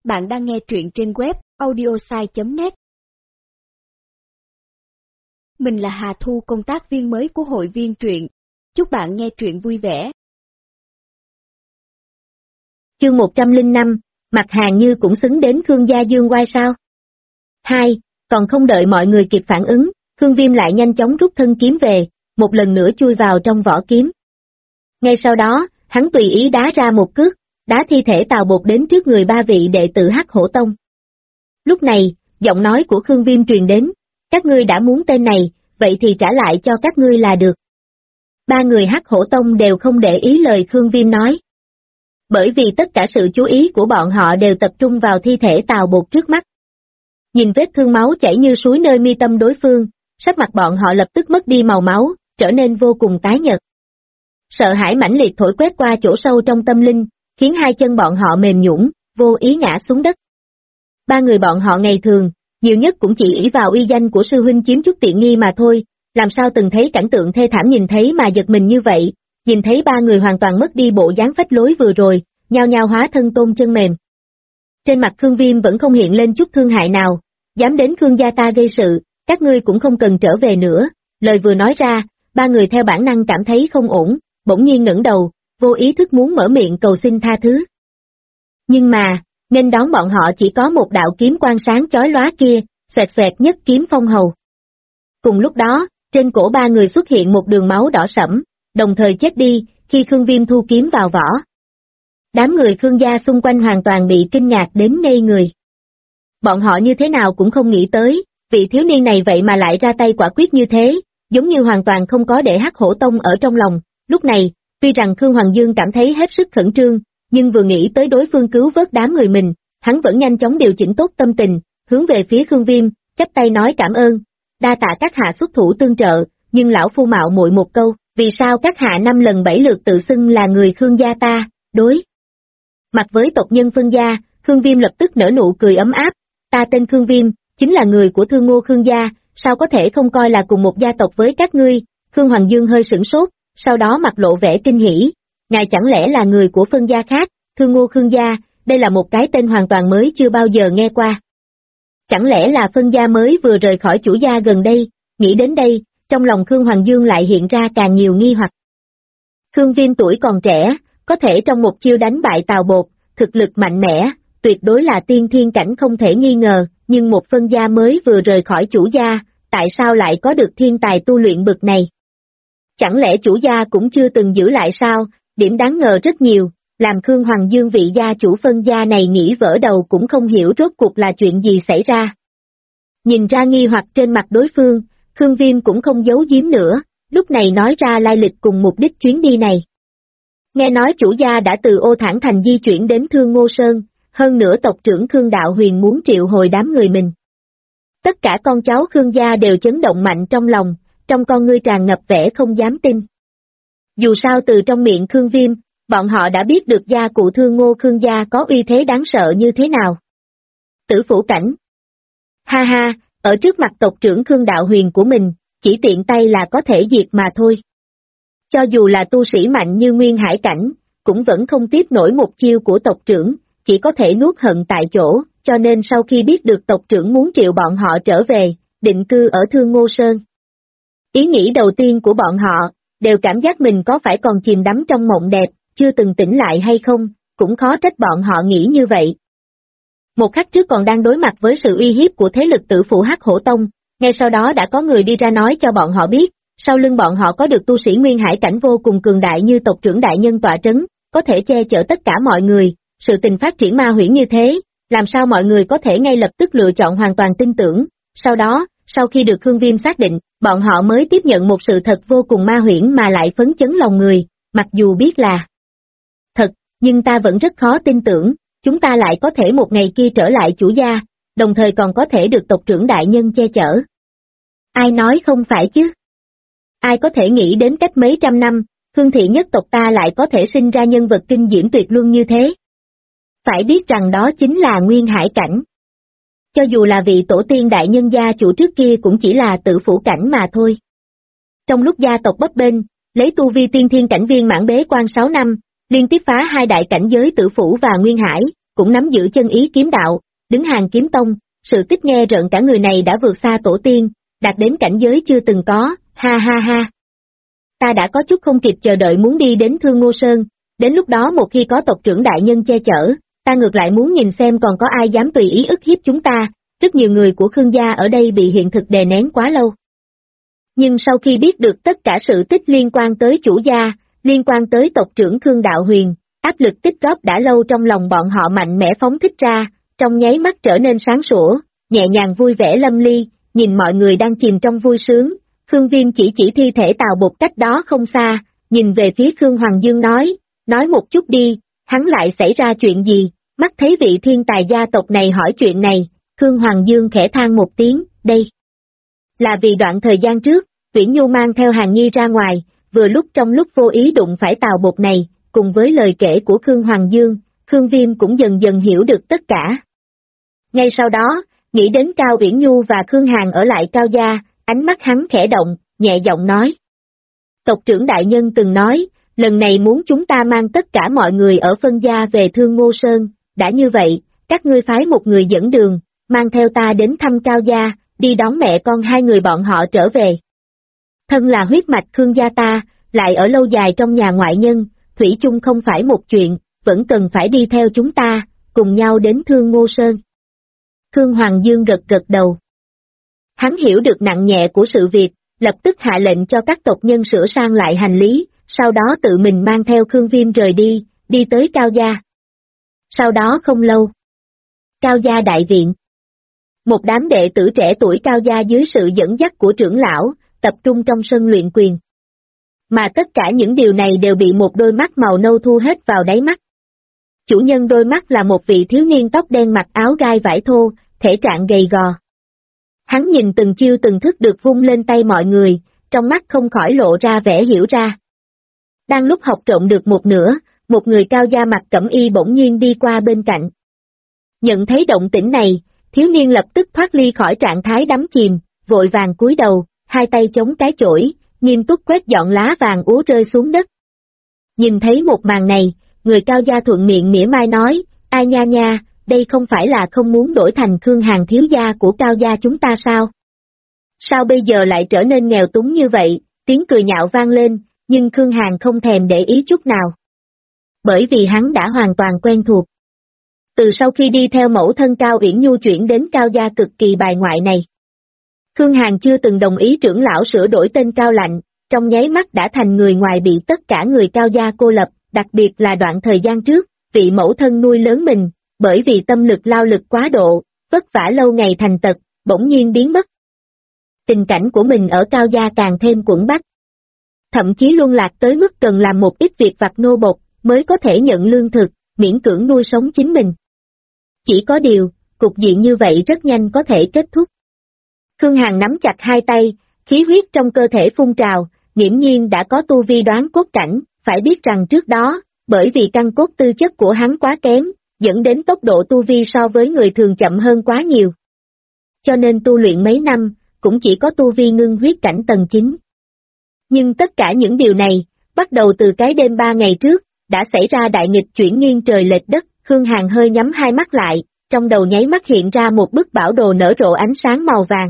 Bạn đang nghe truyện trên web audiosai.net. Mình là Hà Thu, công tác viên mới của hội viên truyện. Chúc bạn nghe truyện vui vẻ. Chương 105, mặt Hàng Như cũng xứng đến Khương gia dương oai sao? 2. Còn không đợi mọi người kịp phản ứng, Khương Viêm lại nhanh chóng rút thân kiếm về, một lần nữa chui vào trong vỏ kiếm. Ngay sau đó, hắn tùy ý đá ra một cước, đá thi thể Tào Bột đến trước người ba vị đệ tử Hắc Hổ Tông. Lúc này, giọng nói của Khương Viêm truyền đến, các ngươi đã muốn tên này, vậy thì trả lại cho các ngươi là được. Ba người Hắc Hổ Tông đều không để ý lời Khương Viêm nói. Bởi vì tất cả sự chú ý của bọn họ đều tập trung vào thi thể Tào Bột trước mắt. Nhìn vết thương máu chảy như suối nơi mi tâm đối phương, sắc mặt bọn họ lập tức mất đi màu máu, trở nên vô cùng tái nhợt. Sợ hãi mãnh liệt thổi quét qua chỗ sâu trong tâm linh, khiến hai chân bọn họ mềm nhũn, vô ý ngã xuống đất. Ba người bọn họ ngày thường, nhiều nhất cũng chỉ ỷ vào uy danh của sư huynh chiếm chút tiện nghi mà thôi, làm sao từng thấy cảnh tượng thê thảm nhìn thấy mà giật mình như vậy, nhìn thấy ba người hoàn toàn mất đi bộ dáng phách lối vừa rồi, nhao nhao hóa thân tôm chân mềm. Trên mặt Khương Viêm vẫn không hiện lên chút thương hại nào, dám đến Khương gia ta gây sự, các ngươi cũng không cần trở về nữa, lời vừa nói ra, ba người theo bản năng cảm thấy không ổn, bỗng nhiên ngẩng đầu, vô ý thức muốn mở miệng cầu xin tha thứ. Nhưng mà, nên đón bọn họ chỉ có một đạo kiếm quang sáng chói lóa kia, xoẹt xoẹt nhất kiếm phong hầu. Cùng lúc đó, trên cổ ba người xuất hiện một đường máu đỏ sẫm, đồng thời chết đi, khi Khương Viêm thu kiếm vào vỏ. Đám người Khương gia xung quanh hoàn toàn bị kinh ngạc đến ngây người. Bọn họ như thế nào cũng không nghĩ tới, vị thiếu niên này vậy mà lại ra tay quả quyết như thế, giống như hoàn toàn không có để Hắc Hổ Tông ở trong lòng. Lúc này, tuy rằng Khương Hoàng Dương cảm thấy hết sức khẩn trương, nhưng vừa nghĩ tới đối phương cứu vớt đám người mình, hắn vẫn nhanh chóng điều chỉnh tốt tâm tình, hướng về phía Khương Viêm, chắp tay nói cảm ơn, đa tạ các hạ xuất thủ tương trợ, nhưng lão phu mạo muội một câu, vì sao các hạ 5 lần 7 lượt tự xưng là người Khương gia ta, đối mặt với tộc nhân phân gia, Khương Viêm lập tức nở nụ cười ấm áp, ta tên Khương Viêm, chính là người của Thương Ngô Khương gia, sao có thể không coi là cùng một gia tộc với các ngươi. Khương Hoàng Dương hơi sửng sốt, sau đó mặt lộ vẻ kinh hỉ, ngài chẳng lẽ là người của phân gia khác, Thương Ngô Khương gia, đây là một cái tên hoàn toàn mới chưa bao giờ nghe qua. Chẳng lẽ là phân gia mới vừa rời khỏi chủ gia gần đây, nghĩ đến đây, trong lòng Khương Hoàng Dương lại hiện ra càng nhiều nghi hoặc. Khương Viêm tuổi còn trẻ, có thể trong một chiêu đánh bại Tào Bột, thực lực mạnh mẽ, tuyệt đối là tiên thiên cảnh không thể nghi ngờ, nhưng một phân gia mới vừa rời khỏi chủ gia, tại sao lại có được thiên tài tu luyện bực này? Chẳng lẽ chủ gia cũng chưa từng giữ lại sao, điểm đáng ngờ rất nhiều, làm Khương Hoàng Dương vị gia chủ phân gia này nghĩ vỡ đầu cũng không hiểu rốt cuộc là chuyện gì xảy ra. Nhìn ra nghi hoặc trên mặt đối phương, Khương Viêm cũng không giấu giếm nữa, lúc này nói ra lai lịch cùng mục đích chuyến đi này. Nghe nói chủ gia đã từ Ô Thản Thành di chuyển đến Thương Ngô Sơn, hơn nữa tộc trưởng Khương Đạo Huyền muốn triệu hồi đám người mình. Tất cả con cháu Khương gia đều chấn động mạnh trong lòng, trong con ngươi tràn ngập vẻ không dám tin. Dù sao từ trong miệng Khương Viêm, bọn họ đã biết được gia cụ Thương Ngô Khương gia có uy thế đáng sợ như thế nào. Tử phủ cảnh. Ha ha, ở trước mặt tộc trưởng Khương Đạo Huyền của mình, chỉ tiện tay là có thể diệt mà thôi. Cho dù là tu sĩ mạnh như Nguyên Hải cảnh, cũng vẫn không tiếp nổi một chiêu của tộc trưởng, chỉ có thể nuốt hận tại chỗ, cho nên sau khi biết được tộc trưởng muốn triệu bọn họ trở về, định cư ở Thương Ngô Sơn. Ý nghĩ đầu tiên của bọn họ, đều cảm giác mình có phải còn chìm đắm trong mộng đẹp, chưa từng tỉnh lại hay không, cũng khó trách bọn họ nghĩ như vậy. Một khắc trước còn đang đối mặt với sự uy hiếp của thế lực tử phụ Hắc Hổ Tông, ngay sau đó đã có người đi ra nói cho bọn họ biết, sau lưng bọn họ có được tu sĩ Nguyên Hải cảnh vô cùng cường đại như tộc trưởng đại nhân tọa trấn, có thể che chở tất cả mọi người, sự tình phát triển ma huyễn như thế, làm sao mọi người có thể ngay lập tức lựa chọn hoàn toàn tin tưởng, sau đó, sau khi được Khương Viêm xác định, bọn họ mới tiếp nhận một sự thật vô cùng ma huyễn mà lại phấn chấn lòng người, mặc dù biết là thật, nhưng ta vẫn rất khó tin tưởng, chúng ta lại có thể một ngày kia trở lại chủ gia, đồng thời còn có thể được tộc trưởng đại nhân che chở. Ai nói không phải chứ? Ai có thể nghĩ đến cách mấy trăm năm, Khương thị nhất tộc ta lại có thể sinh ra nhân vật kinh diễm tuyệt luân như thế? Phải biết rằng đó chính là Nguyên Hải cảnh. Cho dù là vị tổ tiên đại nhân gia chủ trước kia cũng chỉ là tử phủ cảnh mà thôi. Trong lúc gia tộc bấp bênh, lấy tu vi tiên thiên cảnh viên mãn bế quan 6 năm, liên tiếp phá 2 đại cảnh giới tử phủ và Nguyên Hải, cũng nắm giữ chân ý kiếm đạo, đứng hàng kiếm tông, sự tích nghe rợn cả người này đã vượt xa tổ tiên, đạt đến cảnh giới chưa từng có, ha ha ha. Ta đã có chút không kịp chờ đợi muốn đi đến Thương Ngô Sơn, đến lúc đó một khi có tộc trưởng đại nhân che chở, ta ngược lại muốn nhìn xem còn có ai dám tùy ý ức hiếp chúng ta, rất nhiều người của Khương gia ở đây bị hiện thực đè nén quá lâu. Nhưng sau khi biết được tất cả sự tích liên quan tới chủ gia, liên quan tới tộc trưởng Khương Đạo Huyền, áp lực tích góp đã lâu trong lòng bọn họ mạnh mẽ phóng thích ra, trong nháy mắt trở nên sáng sủa, nhẹ nhàng vui vẻ lâm ly, nhìn mọi người đang chìm trong vui sướng, Khương Viêm chỉ thi thể Tào Bột cách đó không xa, nhìn về phía Khương Hoàng Dương nói một chút đi, hắn lại xảy ra chuyện gì, mắt thấy vị thiên tài gia tộc này hỏi chuyện này, Khương Hoàng Dương khẽ than một tiếng, đây là vì đoạn thời gian trước, Uyển Nhu mang theo Hàn Nhi ra ngoài, vừa lúc trong lúc vô ý đụng phải Tào Bột này, cùng với lời kể của Khương Hoàng Dương, Khương Viêm cũng dần dần hiểu được tất cả. Ngay sau đó, nghĩ đến Cao Uyển Nhu và Khương Hàn ở lại Cao gia, ánh mắt hắn khẽ động, nhẹ giọng nói. Tộc trưởng đại nhân từng nói, lần này muốn chúng ta mang tất cả mọi người ở phân gia về Thương Ngô Sơn, đã như vậy, các ngươi phái một người dẫn đường, mang theo ta đến thăm Cao gia, đi đón mẹ con hai người bọn họ trở về. Thân là huyết mạch Khương gia ta, lại ở lâu dài trong nhà ngoại nhân, thủy chung không phải một chuyện, vẫn cần phải đi theo chúng ta, cùng nhau đến Thương Ngô Sơn. Khương Hoàng Dương gật gật đầu. Hắn hiểu được nặng nhẹ của sự việc, lập tức hạ lệnh cho các tộc nhân sửa sang lại hành lý, sau đó tự mình mang theo Khương Viêm rời đi tới Cao gia. Sau đó không lâu, Cao gia đại viện. Một đám đệ tử trẻ tuổi Cao gia dưới sự dẫn dắt của trưởng lão, tập trung trong sân luyện quyền. Mà tất cả những điều này đều bị một đôi mắt màu nâu thu hết vào đáy mắt. Chủ nhân đôi mắt là một vị thiếu niên tóc đen mặc áo gai vải thô, thể trạng gầy gò. Hắn nhìn từng chiêu từng thức được vung lên tay mọi người, trong mắt không khỏi lộ ra vẻ hiểu ra. Đang lúc học trộm được một nửa, một người Cao gia mặc cẩm y bỗng nhiên đi qua bên cạnh. Nhận thấy động tĩnh này, thiếu niên lập tức thoát ly khỏi trạng thái đắm chìm, vội vàng cúi đầu, hai tay chống cái chổi, nghiêm túc quét dọn lá vàng úa rơi xuống đất. Nhìn thấy một màn này, người Cao gia thuận miệng mỉa mai nói, ai nha nha, đây không phải là không muốn đổi thành Khương Hàn thiếu gia của Cao gia chúng ta sao? Sao bây giờ lại trở nên nghèo túng như vậy, tiếng cười nhạo vang lên, nhưng Khương Hàn không thèm để ý chút nào. Bởi vì hắn đã hoàn toàn quen thuộc. Từ sau khi đi theo mẫu thân Cao Uyển Nhu chuyển đến Cao gia cực kỳ bài ngoại này. Khương Hàn chưa từng đồng ý trưởng lão sửa đổi tên Cao Lạnh, trong nháy mắt đã thành người ngoài bị tất cả người Cao gia cô lập, đặc biệt là đoạn thời gian trước, vị mẫu thân nuôi lớn mình, bởi vì tâm lực lao lực quá độ, vất vả lâu ngày thành tật, bỗng nhiên biến mất. Tình cảnh của mình ở Cao gia càng thêm quẫn bách. Thậm chí luân lạc tới mức cần làm một ít việc vặt nô bộc, mới có thể nhận lương thực, miễn cưỡng nuôi sống chính mình. Chỉ có điều, cục diện như vậy rất nhanh có thể kết thúc. Khương Hàn nắm chặt hai tay, khí huyết trong cơ thể phun trào, nghiễm nhiên đã có tu vi đoán cốt cảnh, phải biết rằng trước đó, bởi vì căn cốt tư chất của hắn quá kém, dẫn đến tốc độ tu vi so với người thường chậm hơn quá nhiều. Cho nên tu luyện mấy năm, cũng chỉ có tu vi ngưng huyết cảnh tầng 9. Nhưng tất cả những điều này, bắt đầu từ cái đêm 3 ngày trước, đã xảy ra đại nghịch chuyển nghiêng trời lệch đất, Khương Hàn hơi nhắm hai mắt lại, trong đầu nháy mắt hiện ra một bức bảo đồ nở rộ ánh sáng màu vàng.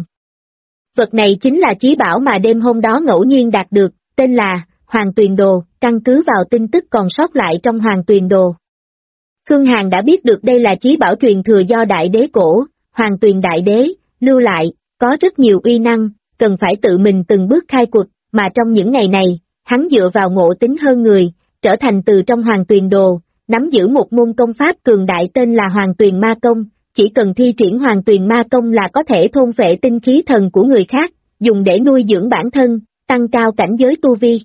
Vật này chính là chí bảo mà đêm hôm đó ngẫu nhiên đạt được, tên là Hoàng Tuyền Đồ, căn cứ vào tin tức còn sót lại trong Hoàng Tuyền Đồ. Khương Hàn đã biết được đây là chí bảo truyền thừa do đại đế cổ, Hoàng Tuyền Đại Đế, lưu lại, có rất nhiều uy năng, cần phải tự mình từng bước khai quật, mà trong những ngày này, hắn dựa vào ngộ tính hơn người, trở thành từ trong Hoàng Tuyền Đồ, nắm giữ một môn công pháp cường đại tên là Hoàng Tuyền Ma Công, chỉ cần thi triển Hoàng Tuyền Ma Công là có thể thôn phệ tinh khí thần của người khác, dùng để nuôi dưỡng bản thân, tăng cao cảnh giới tu vi.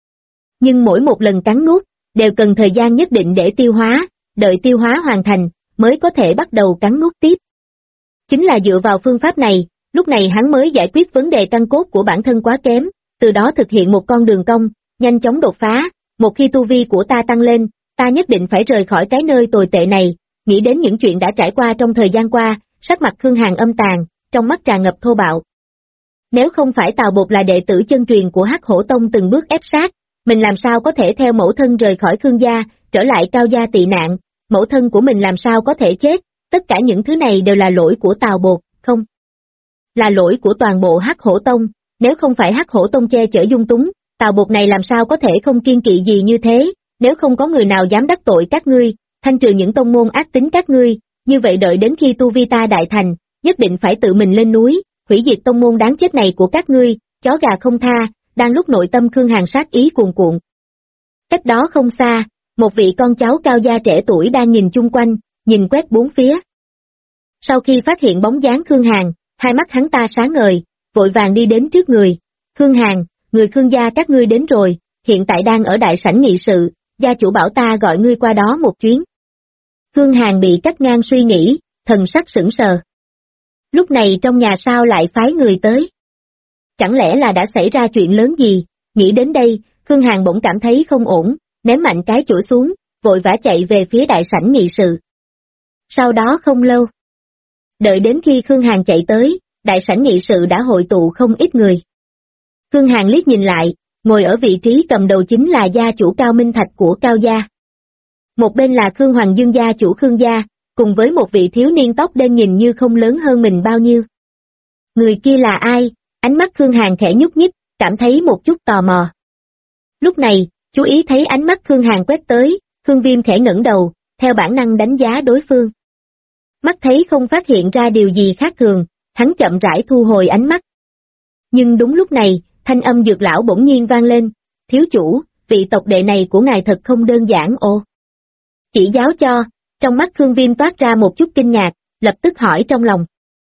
Nhưng mỗi một lần cắn nuốt, đều cần thời gian nhất định để tiêu hóa, đợi tiêu hóa hoàn thành, mới có thể bắt đầu cắn nuốt tiếp. Chính là dựa vào phương pháp này, lúc này hắn mới giải quyết vấn đề căn cốt của bản thân quá kém, từ đó thực hiện một con đường cong, nhanh chóng đột phá, một khi tu vi của ta tăng lên, ta nhất định phải rời khỏi cái nơi tồi tệ này, nghĩ đến những chuyện đã trải qua trong thời gian qua, sắc mặt Khương Hàn âm tàn, trong mắt tràn ngập thô bạo. Nếu không phải Tào Bột là đệ tử chân truyền của Hắc Hổ Tông từng bước ép sát, mình làm sao có thể theo mẫu thân rời khỏi Khương gia, trở lại Cao gia tị nạn, mẫu thân của mình làm sao có thể chết, tất cả những thứ này đều là lỗi của Tào Bột, không? Là lỗi của toàn bộ Hắc Hổ Tông, nếu không phải Hắc Hổ Tông che chở dung túng, Tào Bột này làm sao có thể không kiên kỵ gì như thế, nếu không có người nào dám đắc tội các ngươi, thanh trừ những tông môn ác tính các ngươi, như vậy đợi đến khi tu vi ta đại thành, nhất định phải tự mình lên núi, hủy diệt tông môn đáng chết này của các ngươi, chó gà không tha, đang lúc nội tâm Khương Hàn sát ý cuồn cuộn. Cách đó không xa, một vị con cháu cao gia trẻ tuổi đang nhìn chung quanh, nhìn quét bốn phía. Sau khi phát hiện bóng dáng Khương Hàn, hai mắt hắn ta sáng ngời, vội vàng đi đến trước người. Khương Hàn, người Khương gia các ngươi đến rồi, hiện tại đang ở đại sảnh nghị sự, gia chủ bảo ta gọi ngươi qua đó một chuyến. Khương Hàn bị cắt ngang suy nghĩ, thần sắc sững sờ. Lúc này trong nhà sao lại phái người tới? Chẳng lẽ là đã xảy ra chuyện lớn gì? Nghĩ đến đây, Khương Hàn bỗng cảm thấy không ổn, ném mạnh cái chổi xuống, vội vã chạy về phía đại sảnh nghị sự. Sau đó không lâu, đợi đến khi Khương Hàn chạy tới, đại sảnh nghị sự đã hội tụ không ít người. Khương Hàn liếc nhìn lại, ngồi ở vị trí cầm đầu chính là gia chủ Cao Minh Thạch của Cao gia. Một bên là Khương Hoàng Dương gia chủ Khương gia, cùng với một vị thiếu niên tóc đen nhìn như không lớn hơn mình bao nhiêu. Người kia là ai? Ánh mắt Khương Hàn khẽ nhúc nhích, cảm thấy một chút tò mò. Lúc này, chú ý thấy ánh mắt Khương Hàn quét tới, Khương Viêm khẽ ngẩng đầu, theo bản năng đánh giá đối phương. Mắt thấy không phát hiện ra điều gì khác thường, hắn chậm rãi thu hồi ánh mắt. Nhưng đúng lúc này, thanh âm Dược lão bỗng nhiên vang lên, thiếu chủ, vị tộc đệ này của ngài thật không đơn giản ồ. Chỉ giáo cho, trong mắt Khương Viêm toát ra một chút kinh ngạc, lập tức hỏi trong lòng.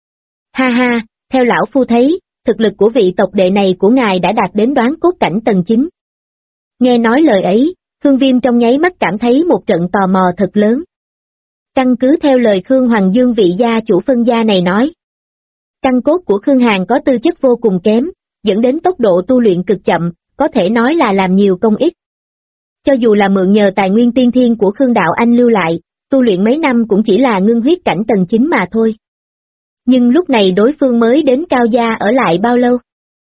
Ha ha, theo lão phu thấy, thực lực của vị tộc đệ này của ngài đã đạt đến đoán cốt cảnh tầng 9. Nghe nói lời ấy, Khương Viêm trong nháy mắt cảm thấy một trận tò mò thật lớn. Căn cứ theo lời Khương Hoàng Dương vị gia chủ phân gia này nói. Căn cốt của Khương Hàn có tư chất vô cùng kém, dẫn đến tốc độ tu luyện cực chậm, có thể nói là làm nhiều công ít. Cho dù là mượn nhờ tài nguyên tiên thiên của Khương Đạo Anh lưu lại, tu luyện mấy năm cũng chỉ là ngưng huyết cảnh tầng 9 mà thôi. Nhưng lúc này đối phương mới đến Cao gia ở lại bao lâu?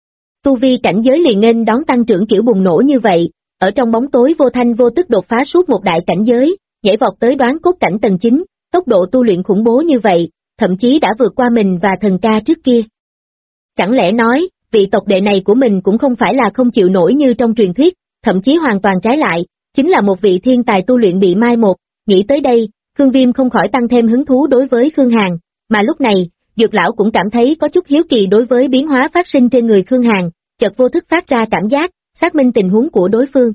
Tu vi cảnh giới liền nghênh đón tăng trưởng kiểu bùng nổ như vậy, ở trong bóng tối vô thanh vô tức đột phá suốt một đại cảnh giới, nhảy vọt tới đoán cốt cảnh tầng 9, tốc độ tu luyện khủng bố như vậy, thậm chí đã vượt qua mình và thần ca trước kia. Chẳng lẽ nói, vị tộc đệ này của mình cũng không phải là không chịu nổi như trong truyền thuyết, thậm chí hoàn toàn trái lại, chính là một vị thiên tài tu luyện bị mai một. Nghĩ tới đây, Khương Viêm không khỏi tăng thêm hứng thú đối với Khương Hàn, mà lúc này, Dược lão cũng cảm thấy có chút hiếu kỳ đối với biến hóa phát sinh trên người Khương Hàn, chợt vô thức phát ra cảm giác, xác minh tình huống của đối phương.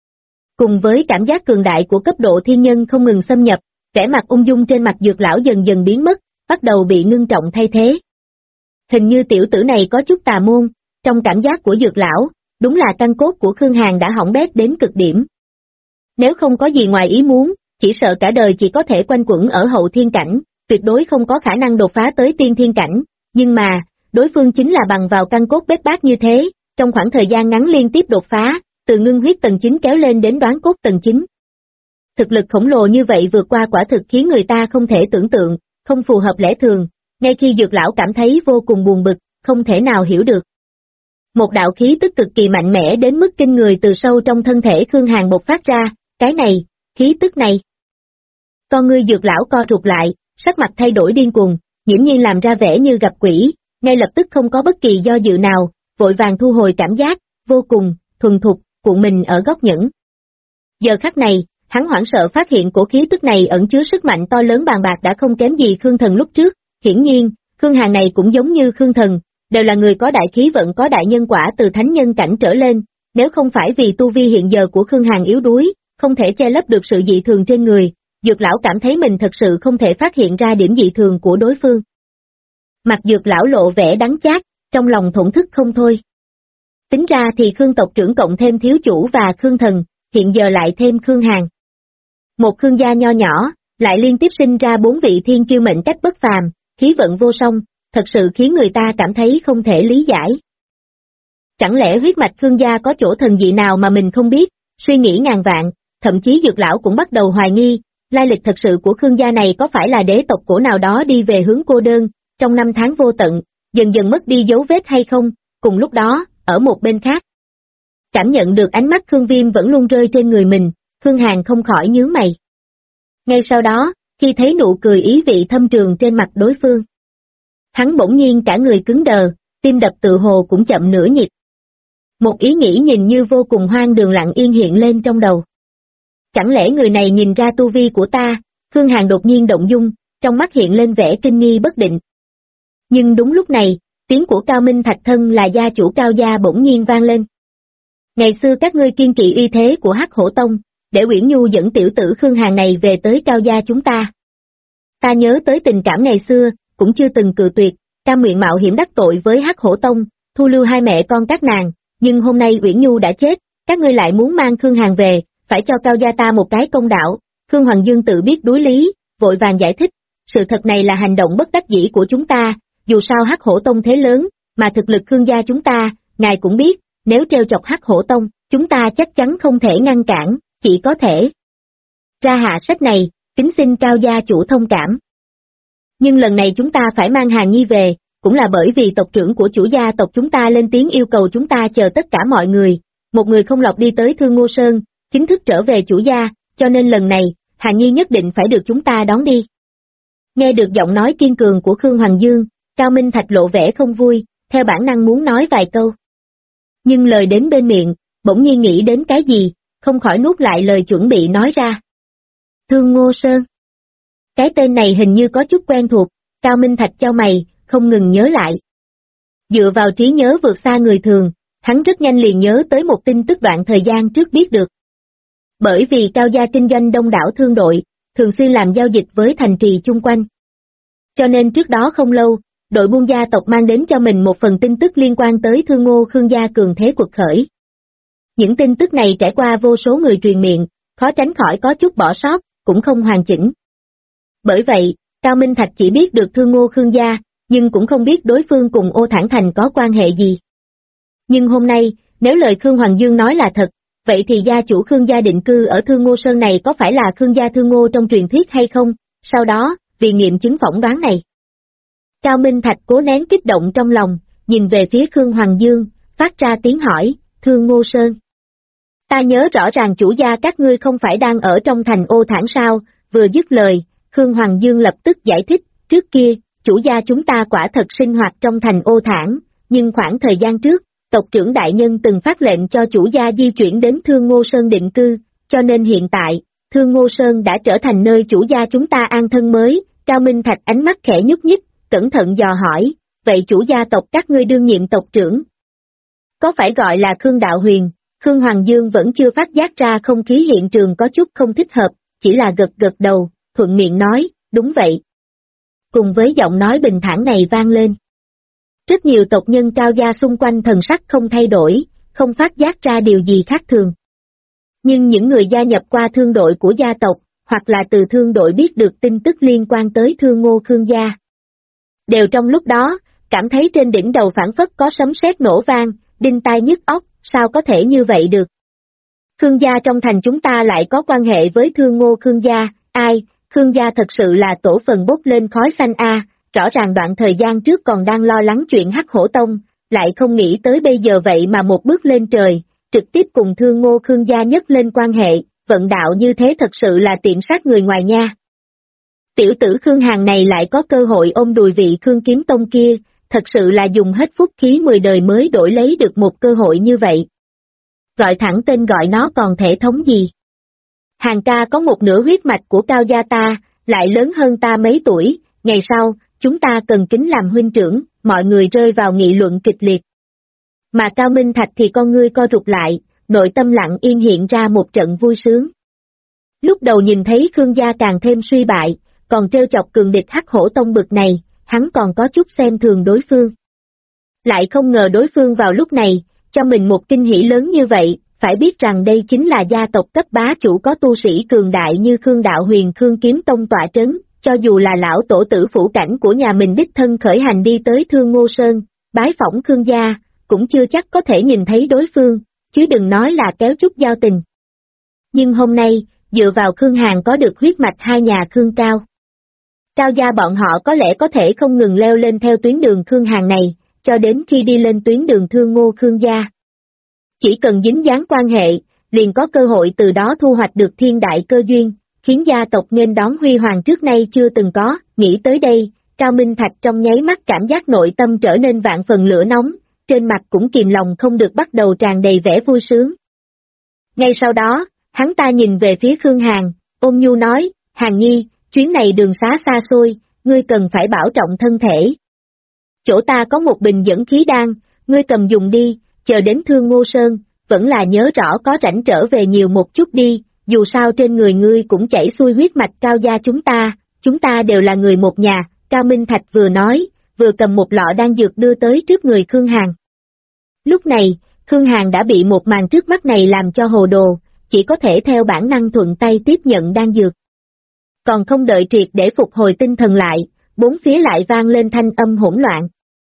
Cùng với cảm giác cường đại của cấp độ thiên nhân không ngừng xâm nhập, vẻ mặt ung dung trên mặt Dược lão dần dần biến mất, bắt đầu bị ngưng trọng thay thế. Hình như tiểu tử này có chút tà môn, trong cảm giác của Dược lão, đúng là căn cốt của Khương Hàn đã hỏng bét đến cực điểm. Nếu không có gì ngoài ý muốn, chỉ sợ cả đời chỉ có thể quanh quẩn ở hậu thiên cảnh, tuyệt đối không có khả năng đột phá tới tiên thiên cảnh, nhưng mà, đối phương chính là bằng vào căn cốt bết bát như thế, trong khoảng thời gian ngắn liên tiếp đột phá, từ ngưng huyết tầng 9 kéo lên đến đoán cốt tầng 9. Thực lực khổng lồ như vậy vượt qua quả thực khiến người ta không thể tưởng tượng, không phù hợp lẽ thường, ngay khi Dược lão cảm thấy vô cùng buồn bực, không thể nào hiểu được. Một đạo khí tức cực kỳ mạnh mẽ đến mức kinh người từ sâu trong thân thể Khương Hàn bộc phát ra, cái này, khí tức này. Con ngươi Dược lão co rụt lại, sắc mặt thay đổi điên cuồng, nghiễm nhiên làm ra vẻ như gặp quỷ, ngay lập tức không có bất kỳ do dự nào, vội vàng thu hồi cảm giác, vô cùng, thuần thục, cuộn mình ở góc nhẫn. Giờ khắc này, hắn hoảng sợ phát hiện cổ khí tức này ẩn chứa sức mạnh to lớn bàn bạc đã không kém gì Khương Thần lúc trước, hiển nhiên, Khương Hàn này cũng giống như Khương Thần, đều là người có đại khí vận có đại nhân quả từ thánh nhân cảnh trở lên, nếu không phải vì tu vi hiện giờ của Khương Hàn yếu đuối, không thể che lấp được sự dị thường trên người, Dược lão cảm thấy mình thật sự không thể phát hiện ra điểm dị thường của đối phương. Mặt Dược lão lộ vẻ đắng chát, trong lòng thổn thức không thôi. Tính ra thì Khương tộc trưởng cộng thêm thiếu chủ và Khương Thần, hiện giờ lại thêm Khương Hàn. Một Khương gia nho nhỏ, lại liên tiếp sinh ra 4 vị thiên kiêu mệnh cách bất phàm, khí vận vô song, thật sự khiến người ta cảm thấy không thể lý giải. Chẳng lẽ huyết mạch Khương gia có chỗ thần dị nào mà mình không biết, suy nghĩ ngàn vạn, thậm chí Dược lão cũng bắt đầu hoài nghi, lai lịch thật sự của Khương gia này có phải là đế tộc cổ nào đó đi về hướng cô đơn, trong năm tháng vô tận, dần dần mất đi dấu vết hay không, cùng lúc đó, ở một bên khác. Cảm nhận được ánh mắt Khương Viêm vẫn luôn rơi trên người mình, Khương Hàn không khỏi nhướng mày. Ngay sau đó, khi thấy nụ cười ý vị thâm trường trên mặt đối phương, hắn bỗng nhiên cả người cứng đờ, tim đập tự hồ cũng chậm nửa nhịp. Một ý nghĩ nhìn như vô cùng hoang đường lặng yên hiện lên trong đầu. Chẳng lẽ người này nhìn ra tu vi của ta? Khương Hàn đột nhiên động dung, trong mắt hiện lên vẻ kinh nghi bất định. Nhưng đúng lúc này, tiếng của Cao Minh Thạch thân là gia chủ Cao gia bỗng nhiên vang lên. Ngày xưa các ngươi kiên kỵ uy thế của Hắc Hổ Tông, để Uyển Nhu dẫn tiểu tử Khương Hàn này về tới Cao gia chúng ta. Ta nhớ tới tình cảm ngày xưa, cũng chưa từng cự tuyệt, cam nguyện mạo hiểm đắc tội với Hắc Hổ Tông, thu lưu hai mẹ con các nàng, nhưng hôm nay Uyển Nhu đã chết, các ngươi lại muốn mang Khương Hàn về, phải cho Cao gia ta một cái công đạo. Khương Hoàng Dương tự biết đối lý, vội vàng giải thích, sự thật này là hành động bất đắc dĩ của chúng ta, dù sao Hắc Hổ Tông thế lớn, mà thực lực Khương gia chúng ta, ngài cũng biết, nếu trêu chọc Hắc Hổ Tông, chúng ta chắc chắn không thể ngăn cản, chỉ có thể ra hạ sách này, kính xin Cao gia chủ thông cảm. Nhưng lần này chúng ta phải mang Hàn Nhi về, cũng là bởi vì tộc trưởng của chủ gia tộc chúng ta lên tiếng yêu cầu chúng ta chờ tất cả mọi người, một người không lọt đi tới Thương Ngô Sơn, chính thức trở về chủ gia, cho nên lần này, Hàn Nhi nhất định phải được chúng ta đón đi. Nghe được giọng nói kiên cường của Khương Hoàng Dương, Cao Minh Thạch lộ vẻ không vui, theo bản năng muốn nói vài câu. Nhưng lời đến bên miệng, bỗng nhiên nghĩ đến cái gì, không khỏi nuốt lại lời chuẩn bị nói ra. Thương Ngô Sơn. Cái tên này hình như có chút quen thuộc, Cao Minh Thạch chau mày, không ngừng nhớ lại. Dựa vào trí nhớ vượt xa người thường, hắn rất nhanh liền nhớ tới một tin tức đoạn thời gian trước biết được. Bởi vì Cao gia kinh doanh đông đảo thương đội, thường xuyên làm giao dịch với thành trì chung quanh. Cho nên trước đó không lâu, đội buôn gia tộc mang đến cho mình một phần tin tức liên quan tới Thương Ngô Khương gia cường thế quật khởi. Những tin tức này trải qua vô số người truyền miệng, khó tránh khỏi có chút bỏ sót, cũng không hoàn chỉnh. Bởi vậy, Cao Minh Thạch chỉ biết được Thương Ngô Khương gia, nhưng cũng không biết đối phương cùng Ô Thản Thành có quan hệ gì. Nhưng hôm nay, nếu lời Khương Hoàng Dương nói là thật, vậy thì gia chủ Khương gia định cư ở Thương Ngô Sơn này có phải là Khương gia Thương Ngô trong truyền thuyết hay không? Sau đó, vì nghiệm chứng phỏng đoán này, Cao Minh Thạch cố nén kích động trong lòng, nhìn về phía Khương Hoàng Dương, phát ra tiếng hỏi, Thương Ngô Sơn. Ta nhớ rõ ràng chủ gia các ngươi không phải đang ở trong thành Ô Thản sao? Vừa dứt lời, Khương Hoàng Dương lập tức giải thích, trước kia, chủ gia chúng ta quả thật sinh hoạt trong thành Ô Thản, nhưng khoảng thời gian trước, tộc trưởng đại nhân từng phát lệnh cho chủ gia di chuyển đến Thương Ngô Sơn định cư, cho nên hiện tại, Thương Ngô Sơn đã trở thành nơi chủ gia chúng ta an thân mới. Cao Minh Thạch ánh mắt khẽ nhúc nhích, cẩn thận dò hỏi, vậy chủ gia tộc các ngươi đương nhiệm tộc trưởng có phải gọi là Khương Đạo Huyền? Khương Hoàng Dương vẫn chưa phát giác ra không khí hiện trường có chút không thích hợp, chỉ là gật gật đầu, thuận miệng nói, đúng vậy. Cùng với giọng nói bình thản này vang lên, rất nhiều tộc nhân Cao gia xung quanh thần sắc không thay đổi, không phát giác ra điều gì khác thường. Nhưng những người gia nhập qua thương đội của gia tộc, hoặc là từ thương đội biết được tin tức liên quan tới Thương Ngô Khương gia, đều trong lúc đó, cảm thấy trên đỉnh đầu phảng phất có sấm sét nổ vang, đinh tai nhức óc, sao có thể như vậy được? Khương gia trong thành chúng ta lại có quan hệ với Thương Ngô Khương gia, ai, Khương gia thật sự là tổ phần bốc lên khói xanh a. Rõ ràng đoạn thời gian trước còn đang lo lắng chuyện Hắc Hổ Tông, lại không nghĩ tới bây giờ vậy mà một bước lên trời, trực tiếp cùng Thương Ngô Khương gia nhất lên quan hệ, vận đạo như thế thật sự là tiện sát người ngoài nha. Tiểu tử Khương Hàn này lại có cơ hội ôm đùi vị Khương Kiếm Tông kia, thật sự là dùng hết phúc khí 10 đời mới đổi lấy được một cơ hội như vậy. Gọi thẳng tên gọi nó còn thể thống gì? Hàn ca có một nửa huyết mạch của Cao gia ta, lại lớn hơn ta mấy tuổi, ngày sau, chúng ta cần kính làm huynh trưởng, mọi người rơi vào nghị luận kịch liệt. Mà Cao Minh Thạch thì con ngươi co rụt lại, nội tâm lặng yên hiện ra một trận vui sướng. Lúc đầu nhìn thấy Khương gia càng thêm suy bại, còn trêu chọc cường địch Hắc Hổ Tông bực này, hắn còn có chút xem thường đối phương. Lại không ngờ đối phương vào lúc này, cho mình một kinh hỉ lớn như vậy, phải biết rằng đây chính là gia tộc cấp bá chủ có tu sĩ cường đại như Khương Đạo Huyền Khương Kiếm Tông tọa trấn, cho dù là lão tổ tử phủ cảnh của nhà mình đích thân khởi hành đi tới Thương Ngô Sơn, bái phỏng Khương gia, cũng chưa chắc có thể nhìn thấy đối phương, chứ đừng nói là kéo chút giao tình. Nhưng hôm nay, dựa vào Khương Hàn có được huyết mạch hai nhà Khương Cao. Cao gia bọn họ có lẽ có thể không ngừng leo lên theo tuyến đường Khương Hàn này, cho đến khi đi lên tuyến đường Thương Ngô Khương gia. Chỉ cần dính dáng quan hệ, liền có cơ hội từ đó thu hoạch được thiên đại cơ duyên, khiến gia tộc nghênh đón huy hoàng trước nay chưa từng có. Nghĩ tới đây, Cao Minh Thạch trong nháy mắt cảm giác nội tâm trở nên vạn phần lửa nóng, trên mặt cũng kìm lòng không được bắt đầu tràn đầy vẻ vui sướng. Ngay sau đó, hắn ta nhìn về phía Khương Hàn, ôn nhu nói, Hàn Nhi, chuyến này đường xá xa xôi, ngươi cần phải bảo trọng thân thể. Chỗ ta có một bình dẫn khí đan, ngươi cầm dùng đi, chờ đến Thương Ngô Sơn, vẫn là nhớ rõ có rảnh trở về nhiều một chút đi, dù sao trên người ngươi cũng chảy xuôi huyết mạch Cao gia chúng ta đều là người một nhà. Cao Minh Thạch vừa nói, vừa cầm một lọ đan dược đưa tới trước người Khương Hàn. Lúc này, Khương Hàn đã bị một màn trước mắt này làm cho hồ đồ, chỉ có thể theo bản năng thuận tay tiếp nhận đan dược. Còn không đợi triệt để phục hồi tinh thần lại, bốn phía lại vang lên thanh âm hỗn loạn.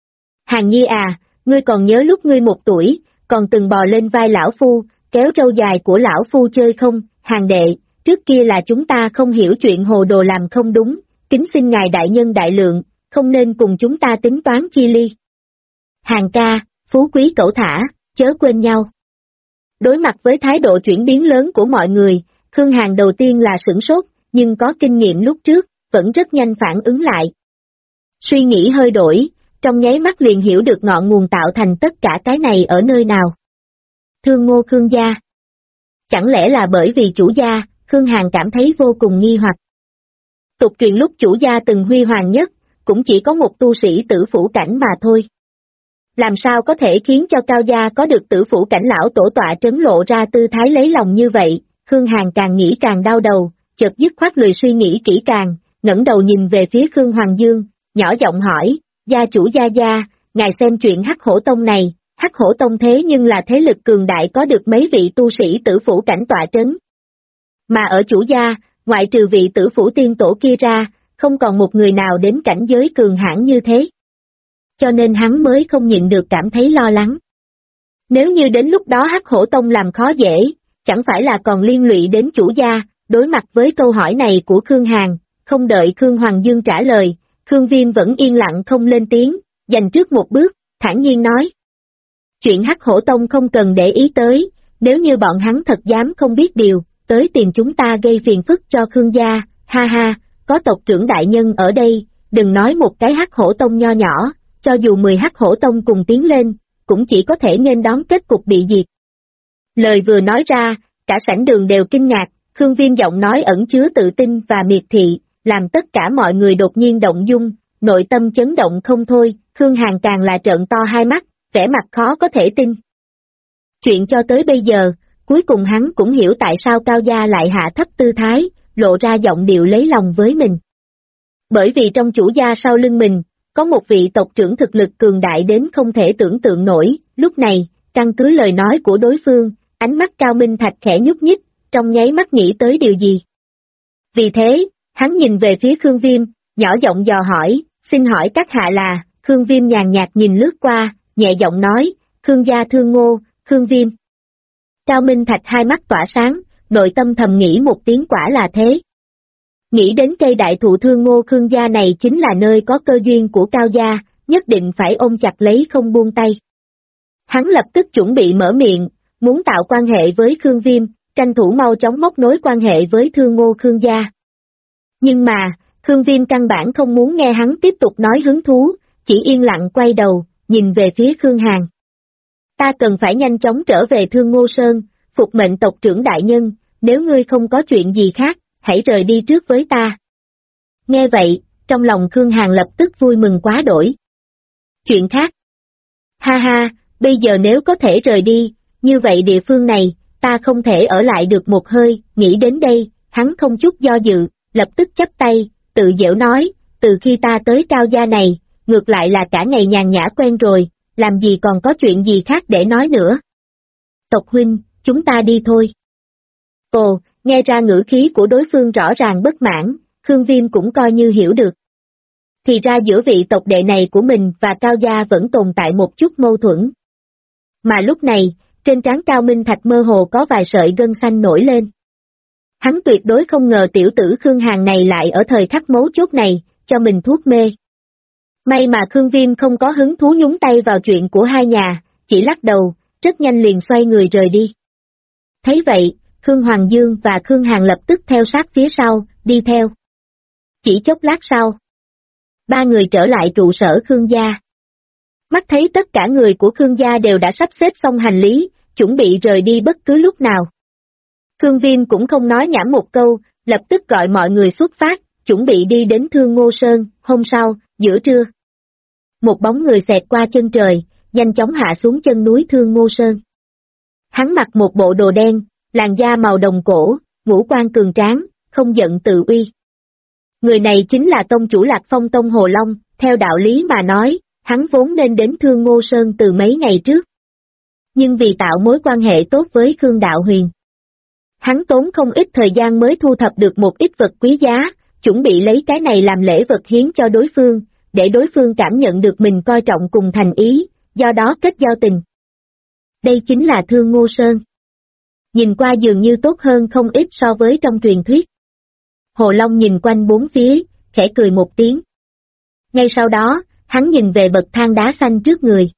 Hàn Nhi à, ngươi còn nhớ lúc ngươi 1 tuổi, còn từng bò lên vai lão phu, kéo râu dài của lão phu chơi không? Hàn đệ, trước kia là chúng ta không hiểu chuyện hồ đồ làm không đúng, kính xin ngài đại nhân đại lượng, không nên cùng chúng ta tính toán chi ly. Hàn ca, phú quý cẩu thả, chớ quên nhau. Đối mặt với thái độ chuyển biến lớn của mọi người, Khương Hàn đầu tiên là sửng sốt, nhưng có kinh nghiệm lúc trước, vẫn rất nhanh phản ứng lại. Suy nghĩ hơi đổi, trong nháy mắt liền hiểu được ngọn nguồn tạo thành tất cả cái này ở nơi nào. Thương Ngô Khương gia. Chẳng lẽ là bởi vì chủ gia, Khương Hàn cảm thấy vô cùng nghi hoặc. Tục truyền lúc chủ gia từng huy hoàng nhất, cũng chỉ có một tu sĩ tử phủ cảnh mà thôi. Làm sao có thể khiến cho Cao gia có được tử phủ cảnh lão tổ tọa trấn lộ ra tư thái lấy lòng như vậy? Khương Hàn càng nghĩ càng đau đầu, chợt dứt khoát lười suy nghĩ kỹ càng, ngẩng đầu nhìn về phía Khương Hoàng Dương, nhỏ giọng hỏi, gia chủ gia, ngài xem chuyện Hắc Hổ Tông này, Hắc Hổ Tông thế nhưng là thế lực cường đại có được mấy vị tu sĩ tử phủ cảnh tọa trấn. Mà ở chủ gia, ngoại trừ vị tử phủ tiên tổ kia ra, không còn một người nào đến cảnh giới cường hãn như thế. Cho nên hắn mới không nhịn được cảm thấy lo lắng. Nếu như đến lúc đó Hắc Hổ Tông làm khó dễ, chẳng phải là còn liên lụy đến chủ gia? Đối mặt với câu hỏi này của Khương Hàn, không đợi Khương Hoàng Dương trả lời, Khương Viêm vẫn yên lặng không lên tiếng, dành trước một bước, thản nhiên nói. Chuyện Hắc Hổ Tông không cần để ý tới, nếu như bọn hắn thật dám không biết điều, tới tìm chúng ta gây phiền phức cho Khương gia, ha ha, có tộc trưởng đại nhân ở đây, đừng nói một cái Hắc Hổ Tông nho nhỏ, cho dù 10 Hắc Hổ Tông cùng tiến lên, cũng chỉ có thể nghênh đón kết cục bị diệt. Lời vừa nói ra, cả sảnh đường đều kinh ngạc, Khương Viêm giọng nói ẩn chứa tự tin và miệt thị, làm tất cả mọi người đột nhiên động dung, nội tâm chấn động không thôi, Khương Hàn càng là trợn to hai mắt, vẻ mặt khó có thể tin. Chuyện cho tới bây giờ, cuối cùng hắn cũng hiểu tại sao Cao gia lại hạ thấp tư thái, lộ ra giọng điệu lấy lòng với mình. Bởi vì trong chủ gia sau lưng mình, có một vị tộc trưởng thực lực cường đại đến không thể tưởng tượng nổi, lúc này, căn cứ lời nói của đối phương, ánh mắt Cao Minh Thạch khẽ nhúc nhích, trong nháy mắt nghĩ tới điều gì. Vì thế, hắn nhìn về phía Khương Viêm, nhỏ giọng dò hỏi, xin hỏi các hạ là? Khương Viêm nhàn nhạt nhìn lướt qua, nhẹ giọng nói, Khương gia Thương Ngô, Khương Viêm. Cao Minh Thạch hai mắt tỏa sáng, nội tâm thầm nghĩ một tiếng quả là thế. Nghĩ đến cây đại thụ Thương Ngô Khương gia này chính là nơi có cơ duyên của Cao gia, nhất định phải ôm chặt lấy không buông tay. Hắn lập tức chuẩn bị mở miệng, muốn tạo quan hệ với Khương Viêm, tranh thủ mau chóng móc nối quan hệ với Thương Ngô Khương gia. Nhưng mà, Khương Viêm căn bản không muốn nghe hắn tiếp tục nói hứng thú, chỉ yên lặng quay đầu, nhìn về phía Khương Hàn. Ta cần phải nhanh chóng trở về Thương Ngô Sơn, phục mệnh tộc trưởng đại nhân, nếu ngươi không có chuyện gì khác, hãy rời đi trước với ta. Nghe vậy, trong lòng Khương Hàn lập tức vui mừng quá đổi. Chuyện khác? Ha ha, bây giờ nếu có thể rời đi, như vậy địa phương này, ta không thể ở lại được một hơi, nghĩ đến đây, hắn không chút do dự, lập tức chắp tay, tự giễu nói, từ khi ta tới Cao gia này, ngược lại là cả ngày nhàn nhã quen rồi, làm gì còn có chuyện gì khác để nói nữa. Tộc huynh, chúng ta đi thôi. Ồ, nghe ra ngữ khí của đối phương rõ ràng bất mãn, Khương Viêm cũng coi như hiểu được. Thì ra giữa vị tộc đệ này của mình và Cao gia vẫn tồn tại một chút mâu thuẫn. Mà lúc này, trên trán Cao Minh Thạch mơ hồ có vài sợi gân xanh nổi lên. Hắn tuyệt đối không ngờ tiểu tử Khương Hàn này lại ở thời khắc mấu chốt này, cho mình thuốc mê. May mà Khương Viêm không có hứng thú nhúng tay vào chuyện của hai nhà, chỉ lắc đầu, rất nhanh liền xoay người rời đi. Thấy vậy, Khương Hoàng Dương và Khương Hàn lập tức theo sát phía sau, đi theo. Chỉ chốc lát sau, ba người trở lại trụ sở Khương gia. Mắt thấy tất cả người của Khương gia đều đã sắp xếp xong hành lý, chuẩn bị rời đi bất cứ lúc nào. Khương Viêm cũng không nói nhảm một câu, lập tức gọi mọi người xuất phát, chuẩn bị đi đến Thương Ngô Sơn. Hôm sau, giữa trưa, một bóng người xẹt qua chân trời, nhanh chóng hạ xuống chân núi Thương Ngô Sơn. Hắn mặc một bộ đồ đen, làn da màu đồng cổ, ngũ quan cường tráng, không giận tự uy. Người này chính là tông chủ Lạc Phong Tông Hồ Long, theo đạo lý mà nói, hắn vốn nên đến Thương Ngô Sơn từ mấy ngày trước. Nhưng vì tạo mối quan hệ tốt với Khương Đạo Huyền, hắn tốn không ít thời gian mới thu thập được một ít vật quý giá, chuẩn bị lấy cái này làm lễ vật hiến cho đối phương, để đối phương cảm nhận được mình coi trọng cùng thành ý, do đó kết giao tình. Đây chính là Thương Ngô Sơn. Nhìn qua dường như tốt hơn không ít so với trong truyền thuyết. Hồ Long nhìn quanh bốn phía, khẽ cười một tiếng. Ngay sau đó, hắn nhìn về bậc thang đá xanh trước người.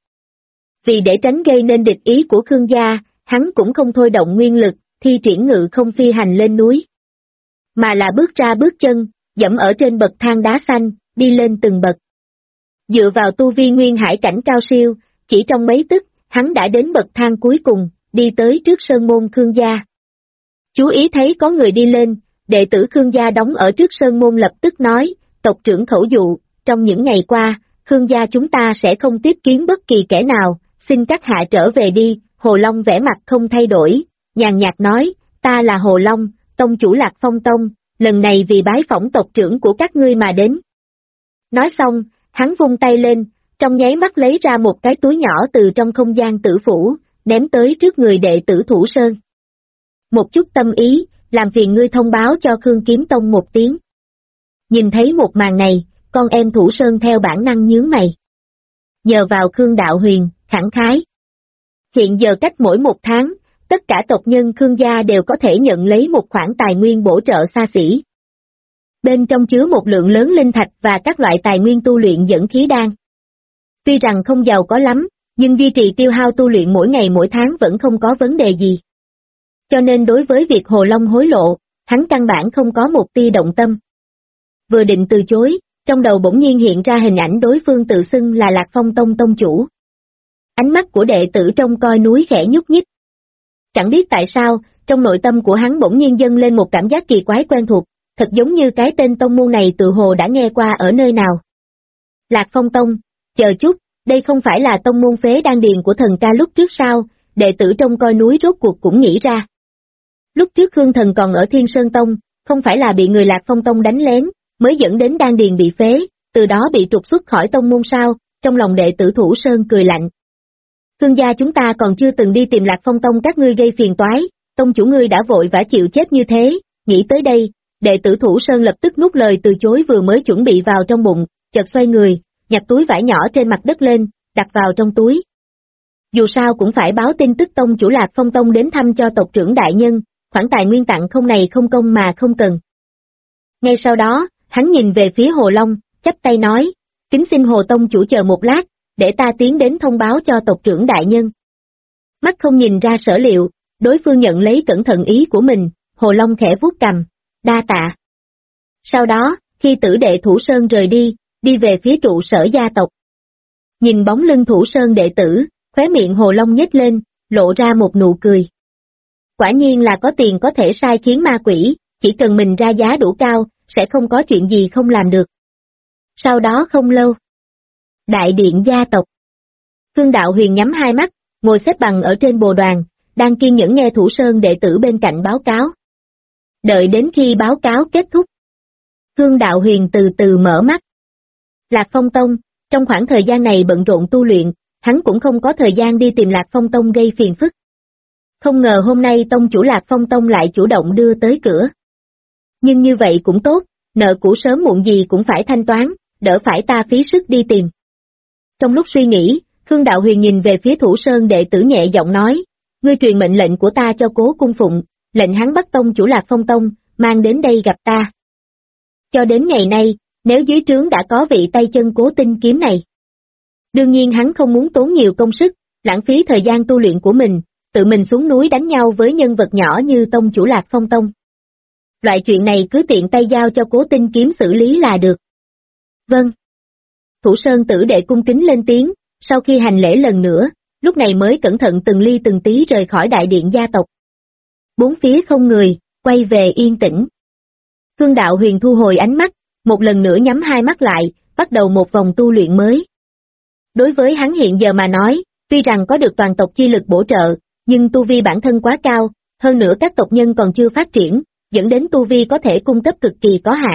Vì để tránh gây nên địch ý của Khương gia, hắn cũng không thôi động nguyên lực, thi triển ngự không phi hành lên núi. Mà là bước ra bước chân, dẫm ở trên bậc thang đá xanh, đi lên từng bậc. Dựa vào tu vi nguyên hải cảnh cao siêu, chỉ trong mấy tức, hắn đã đến bậc thang cuối cùng, đi tới trước sơn môn Khương gia. Chú ý thấy có người đi lên, đệ tử Khương gia đóng ở trước sơn môn lập tức nói, tộc trưởng khẩu dụ, trong những ngày qua, Khương gia chúng ta sẽ không tiếp kiến bất kỳ kẻ nào, xin các hạ trở về đi. Hồ Long vẻ mặt không thay đổi, nhàn nhạt nói, ta là Hồ Long, tông chủ Lạc Phong Tông, lần này vì bái phỏng tộc trưởng của các ngươi mà đến. Nói xong, hắn vung tay lên, trong nháy mắt lấy ra một cái túi nhỏ từ trong không gian tử phủ, ném tới trước người đệ tử Thủ Sơn. Một chút tâm ý, làm phiền ngươi thông báo cho Khương Kiếm Tông một tiếng. Nhìn thấy một màn này, con em Thủ Sơn theo bản năng nhướng mày. Nhờ vào Khương Đạo Huyền, khẳng khái. Hiện giờ cách mỗi một tháng, tất cả tộc nhân Khương gia đều có thể nhận lấy một khoản tài nguyên bổ trợ xa xỉ. Bên trong chứa một lượng lớn linh thạch và các loại tài nguyên tu luyện dẫn khí đan. Tuy rằng không giàu có lắm, nhưng duy trì tiêu hao tu luyện mỗi ngày mỗi tháng vẫn không có vấn đề gì. Cho nên đối với việc Hồ Long hối lộ, hắn căn bản không có một tia động tâm. Vừa định từ chối, trong đầu bỗng nhiên hiện ra hình ảnh đối phương tự xưng là Lạc Phong Tông tông chủ. Ánh mắt của đệ tử trông coi núi khẽ nhúc nhích. Chẳng biết tại sao, trong nội tâm của hắn bỗng nhiên dâng lên một cảm giác kỳ quái quen thuộc, thật giống như cái tên tông môn này tự hồ đã nghe qua ở nơi nào. Lạc Phong Tông, chờ chút, đây không phải là tông môn phế đan điền của thần ca lúc trước sao? Đệ tử trông coi núi rốt cuộc cũng nghĩ ra. Lúc trước Khương Thần còn ở Thiên Sơn Tông, không phải là bị người Lạc Phong Tông đánh lén, mới dẫn đến đan điền bị phế, từ đó bị trục xuất khỏi tông môn sao? Trong lòng đệ tử Thủ Sơn cười lạnh. Khương gia chúng ta còn chưa từng đi tìm Lạc Phong Tông các ngươi gây phiền toái, tông chủ ngươi đã vội vã chịu chết như thế. Nghĩ tới đây, đệ tử Thủ Sơn lập tức nuốt lời từ chối vừa mới chuẩn bị vào trong bụng, chợt xoay người, nhặt túi vải nhỏ trên mặt đất lên, đặt vào trong túi. Dù sao cũng phải báo tin tức tông chủ Lạc Phong Tông đến thăm cho tộc trưởng đại nhân, khoản tài nguyên tặng không này không công mà không cần. Ngay sau đó, hắn nhìn về phía Hồ Long, chắp tay nói, kính xin Hồ tông chủ chờ một lát, để ta tiến đến thông báo cho tộc trưởng đại nhân. Mắt không nhìn ra sở liệu, đối phương nhận lấy cẩn thận ý của mình, Hồ Long khẽ vuốt cằm, đa tạ. Sau đó, khi tử đệ Thủ Sơn rời đi về phía trụ sở gia tộc. Nhìn bóng lưng Thủ Sơn đệ tử, khóe miệng Hồ Long nhếch lên, lộ ra một nụ cười. Quả nhiên là có tiền có thể sai khiến ma quỷ, chỉ cần mình ra giá đủ cao, sẽ không có chuyện gì không làm được. Sau đó không lâu, đại điện gia tộc. Khương Đạo Huyền nhắm hai mắt, ngồi xếp bằng ở trên bồ đoàn, đang kiên nhẫn nghe Thủ Sơn đệ tử bên cạnh báo cáo. Đợi đến khi báo cáo kết thúc, Khương Đạo Huyền từ từ mở mắt. Lạc Phong Tông, trong khoảng thời gian này bận rộn tu luyện, hắn cũng không có thời gian đi tìm Lạc Phong Tông gây phiền phức. Không ngờ hôm nay tông chủ Lạc Phong Tông lại chủ động đưa tới cửa. Nhưng như vậy cũng tốt, nợ cũ sớm muộn gì cũng phải thanh toán, đỡ phải ta phí sức đi tìm. Trong lúc suy nghĩ, Khương Đạo Huyền nhìn về phía Thủ Sơn đệ tử nhẹ giọng nói, ngươi truyền mệnh lệnh của ta cho Cố Cung Phụng, lệnh hắn bắt tông chủ Lạc Phong Tông, mang đến đây gặp ta. Cho đến ngày nay, nếu dưới trướng đã có vị tay chân Cố Tinh Kiếm này. Đương nhiên hắn không muốn tốn nhiều công sức, lãng phí thời gian tu luyện của mình, tự mình xuống núi đánh nhau với nhân vật nhỏ như tông chủ Lạc Phong Tông. Loại chuyện này cứ tiện tay giao cho Cố Tinh Kiếm xử lý là được. Vâng. Thủ Sơn tử đệ cung kính lên tiếng, sau khi hành lễ lần nữa, lúc này mới cẩn thận từng ly từng tí rời khỏi đại điện gia tộc. Bốn phía không người, quay về yên tĩnh. Khương Đạo Huyền thu hồi ánh mắt, một lần nữa nhắm hai mắt lại, bắt đầu một vòng tu luyện mới. Đối với hắn hiện giờ mà nói, tuy rằng có được toàn tộc chi lực bổ trợ, nhưng tu vi bản thân quá cao, hơn nữa các tộc nhân còn chưa phát triển, dẫn đến tu vi có thể cung cấp cực kỳ có hạn.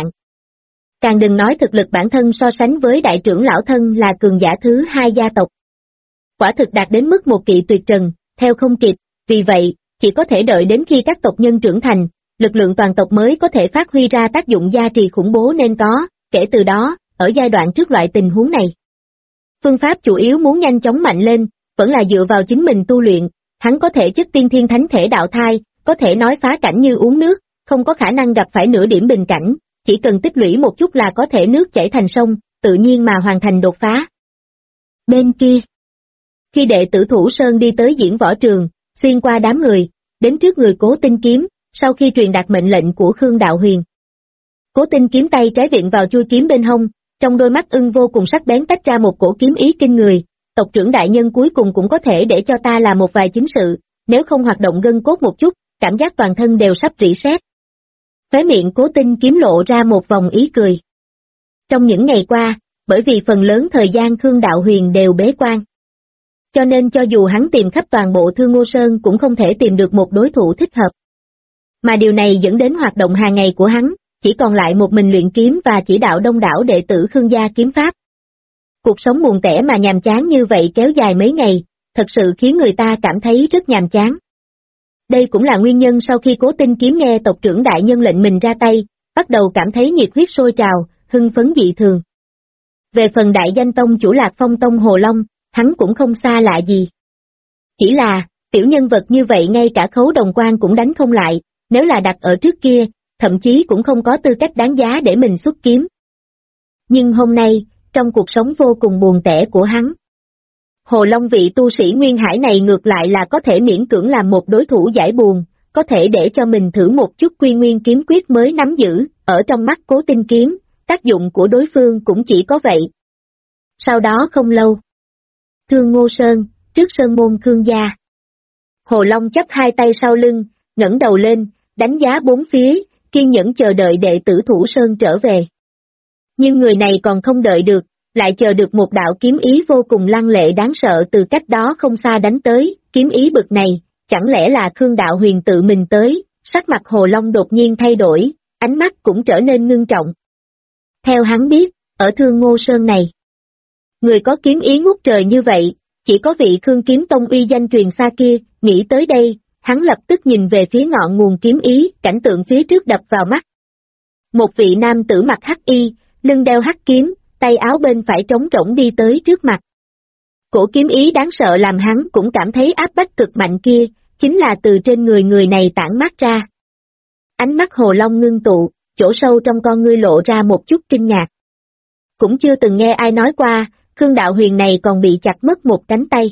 Càng đừng nói thực lực bản thân so sánh với đại trưởng lão thân là cường giả thứ hai gia tộc. Quả thực đạt đến mức một kỵ tuyệt trần, theo không kịp, vì vậy, chỉ có thể đợi đến khi các tộc nhân trưởng thành, lực lượng toàn tộc mới có thể phát huy ra tác dụng gia trì khủng bố nên có, kể từ đó, ở giai đoạn trước loại tình huống này. Phương pháp chủ yếu muốn nhanh chóng mạnh lên, vẫn là dựa vào chính mình tu luyện, hắn có thể chất tiên thiên thánh thể đạo thai, có thể nói phá cảnh như uống nước, không có khả năng gặp phải nửa điểm bình cảnh, chỉ cần tích lũy một chút là có thể nước chảy thành sông, tự nhiên mà hoàn thành đột phá. Bên kia, khi đệ tử Thủ Sơn đi tới diễn võ trường, xuyên qua đám người, đến trước người Cố Tinh Kiếm, sau khi truyền đạt mệnh lệnh của Khương Đạo Huyền. Cố Tinh Kiếm tay trái viện vào chui kiếm bên hông, trong đôi mắt ưng vô cùng sắc bén tách ra một cổ kiếm ý kinh người, tộc trưởng đại nhân cuối cùng cũng có thể để cho ta làm một vài chính sự, nếu không hoạt động gân cốt một chút, cảm giác toàn thân đều sắp rỉ sét. Khóe miệng Cố Tinh Kiếm lộ ra một vòng ý cười. Trong những ngày qua, bởi vì phần lớn thời gian Khương Đạo Huyền đều bế quan, cho nên cho dù hắn tìm khắp toàn bộ Thương Ngô Sơn cũng không thể tìm được một đối thủ thích hợp. Mà điều này dẫn đến hoạt động hàng ngày của hắn, chỉ còn lại một mình luyện kiếm và chỉ đạo đông đảo đệ tử Khương gia kiếm pháp. Cuộc sống buồn tẻ mà nhàm chán như vậy kéo dài mấy ngày, thật sự khiến người ta cảm thấy rất nhàm chán. Đây cũng là nguyên nhân sau khi Cố Tinh Kiếm nghe tộc trưởng đại nhân lệnh mình ra tay, bắt đầu cảm thấy nhiệt huyết sôi trào, hưng phấn dị thường. Về phần đại danh tông chủ Lạc Phong Tông Hồ Long, hắn cũng không xa lạ gì. Chỉ là, tiểu nhân vật như vậy ngay cả Khấu Đồng Quan cũng đánh không lại, nếu là đặt ở trước kia, thậm chí cũng không có tư cách đáng giá để mình xuất kiếm. Nhưng hôm nay, trong cuộc sống vô cùng buồn tẻ của hắn, Hồ Long vị tu sĩ Nguyên Hải này ngược lại là có thể miễn cưỡng làm một đối thủ giải buồn, có thể để cho mình thử một chút Quy Nguyên kiếm quyết mới nắm giữ, ở trong mắt Cố Tinh Kiếm, tác dụng của đối phương cũng chỉ có vậy. Sau đó không lâu, Thương Ngô Sơn, trước sơn môn Khương gia. Hồ Long chắp hai tay sau lưng, ngẩng đầu lên, đánh giá bốn phía, kiên nhẫn chờ đợi đệ tử Thủ Sơn trở về. Nhưng người này còn không đợi được, lại chờ được một đạo kiếm ý vô cùng lăng lệ đáng sợ từ cách đó không xa đánh tới, kiếm ý bực này, chẳng lẽ là Khương Đạo Huyền tự mình tới, sắc mặt Hồ Long đột nhiên thay đổi, ánh mắt cũng trở nên ngưng trọng. Theo hắn biết, ở Thương Ngô Sơn này, người có kiếm ý ngút trời như vậy, chỉ có vị Khương Kiếm Tông uy danh truyền xa kia, nghĩ tới đây, hắn lập tức nhìn về phía ngọn nguồn kiếm ý, cảnh tượng phía trước đập vào mắt. Một vị nam tử mặc hắc y, lưng đeo hắc kiếm, tay áo bên phải trống rỗng đi tới trước mặt. Cổ kiếm ý đáng sợ làm hắn cũng cảm thấy áp bách cực mạnh kia, chính là từ trên người này tản mát ra. Ánh mắt Hồ Long ngưng tụ, chỗ sâu trong con ngươi lộ ra một chút kinh ngạc. Cũng chưa từng nghe ai nói qua, Khương Đạo Huyền này còn bị chặt mất một cánh tay.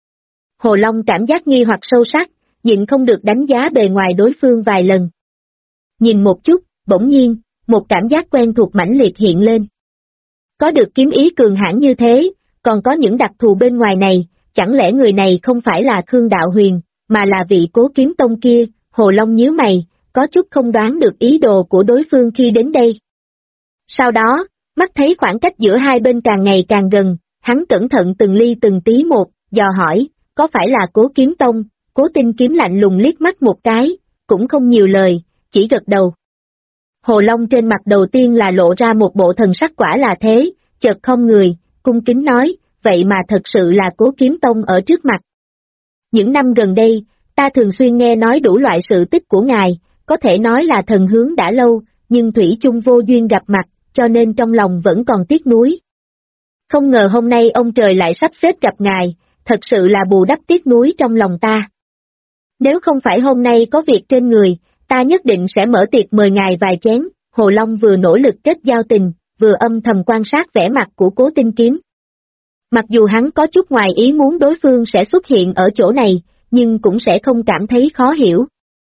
Hồ Long cảm giác nghi hoặc sâu sắc, nhịn không được đánh giá bề ngoài đối phương vài lần. Nhìn một chút, bỗng nhiên, một cảm giác quen thuộc mãnh liệt hiện lên. Có được kiếm ý cường hãn như thế, còn có những đặc thù bên ngoài này, chẳng lẽ người này không phải là Khương Đạo Huyền, mà là vị Cố Kiếm Tông kia? Hồ Long nhíu mày, có chút không đoán được ý đồ của đối phương khi đến đây. Sau đó, mắt thấy khoảng cách giữa hai bên càng ngày càng gần, hắn cẩn thận từng ly từng tí một, dò hỏi, có phải là Cố Kiếm Tông? Cố Tinh Kiếm lạnh lùng liếc mắt một cái, cũng không nhiều lời, chỉ gật đầu. Hồ Long trên mặt đầu tiên là lộ ra một bộ thần sắc quả là thế, chợt không người, cung kính nói, vậy mà thật sự là Cố Kiếm Tông ở trước mặt. Những năm gần đây, ta thường xuyên nghe nói đủ loại sự tích của ngài, có thể nói là thần hướng đã lâu, nhưng thủy chung vô duyên gặp mặt, cho nên trong lòng vẫn còn tiếc nuối. Không ngờ hôm nay ông trời lại sắp xếp gặp ngài, thật sự là bù đắp tiếc nuối trong lòng ta. Nếu không phải hôm nay có việc trên người, ta nhất định sẽ mở tiệc mời ngài vài chén. Hồ Long vừa nỗ lực kết giao tình, vừa âm thầm quan sát vẻ mặt của Cố Tinh Kiếm. Mặc dù hắn có chút ngoài ý muốn đối phương sẽ xuất hiện ở chỗ này, nhưng cũng sẽ không cảm thấy khó hiểu.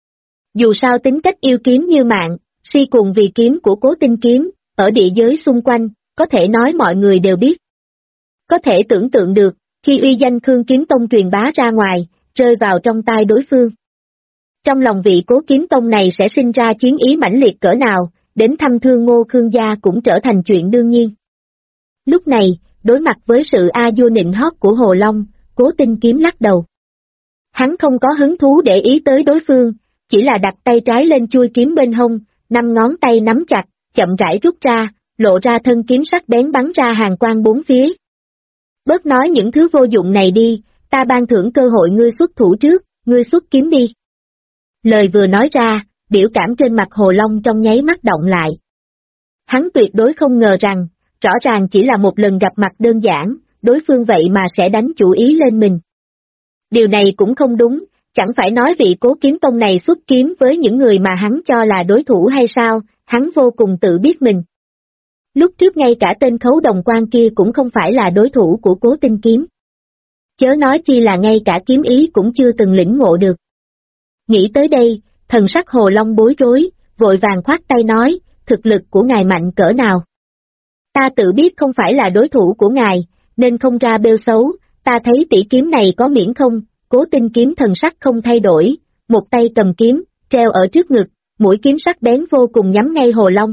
Dù sao tính cách yêu kiếm như mạng, si cuồng vì kiếm của Cố Tinh Kiếm, ở địa giới xung quanh, có thể nói mọi người đều biết. Có thể tưởng tượng được, khi uy danh Khương Kiếm Tông truyền bá ra ngoài, rơi vào trong tay đối phương. Trong lòng vị Cố Kiếm Tông này sẽ sinh ra chiến ý mãnh liệt cỡ nào, đến thăm thương Ngô Khương gia cũng trở thành chuyện đương nhiên. Lúc này, đối mặt với sự a vua nịnh hót của Hồ Long, Cố Tinh Kiếm lắc đầu. Hắn không có hứng thú để ý tới đối phương, chỉ là đặt tay trái lên chuôi kiếm bên hông, 5 ngón tay nắm chặt, chậm rãi rút ra, lộ ra thân kiếm sắc bén bắn ra hàng quang bốn phía. Bớt nói những thứ vô dụng này đi, ta ban thưởng cơ hội ngươi xuất thủ trước, ngươi xuất kiếm đi. Lời vừa nói ra, biểu cảm trên mặt Hồ Long trong nháy mắt động lại. Hắn tuyệt đối không ngờ rằng, rõ ràng chỉ là một lần gặp mặt đơn giản, đối phương vậy mà sẽ đánh chủ ý lên mình. Điều này cũng không đúng, chẳng phải nói vị Cố Kiếm Tông này xuất kiếm với những người mà hắn cho là đối thủ hay sao, hắn vô cùng tự biết mình. Lúc trước ngay cả tên Khấu Đồng Quan kia cũng không phải là đối thủ của Cố Tinh Kiếm. Chớ nói chi là ngay cả kiếm ý cũng chưa từng lĩnh ngộ được. Nghĩ tới đây, thần sắc Hồ Long bối rối, vội vàng khoát tay nói, thực lực của ngài mạnh cỡ nào. Ta tự biết không phải là đối thủ của ngài, nên không ra bêu xấu, ta thấy tỷ kiếm này có miễn không, Cố Tinh Kiếm thần sắc không thay đổi, một tay cầm kiếm, treo ở trước ngực, mũi kiếm sắc bén vô cùng nhắm ngay Hồ Long.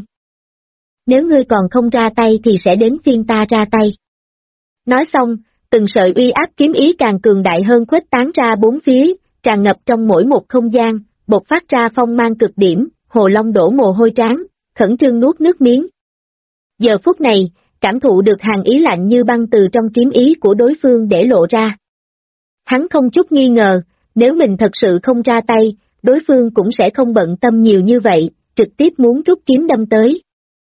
Nếu ngươi còn không ra tay thì sẽ đến phiên ta ra tay. Nói xong, từng sợi uy áp kiếm ý càng cường đại hơn khuếch tán ra bốn phía, tràn ngập trong mỗi một không gian, bộc phát ra phong mang cực điểm, Hồ Long đổ mồ hôi trán, khẩn trương nuốt nước miếng. Giờ phút này, cảm thụ được hàng ý lạnh như băng từ trong kiếm ý của đối phương để lộ ra. Hắn không chút nghi ngờ, nếu mình thật sự không ra tay, đối phương cũng sẽ không bận tâm nhiều như vậy, trực tiếp muốn rút kiếm đâm tới.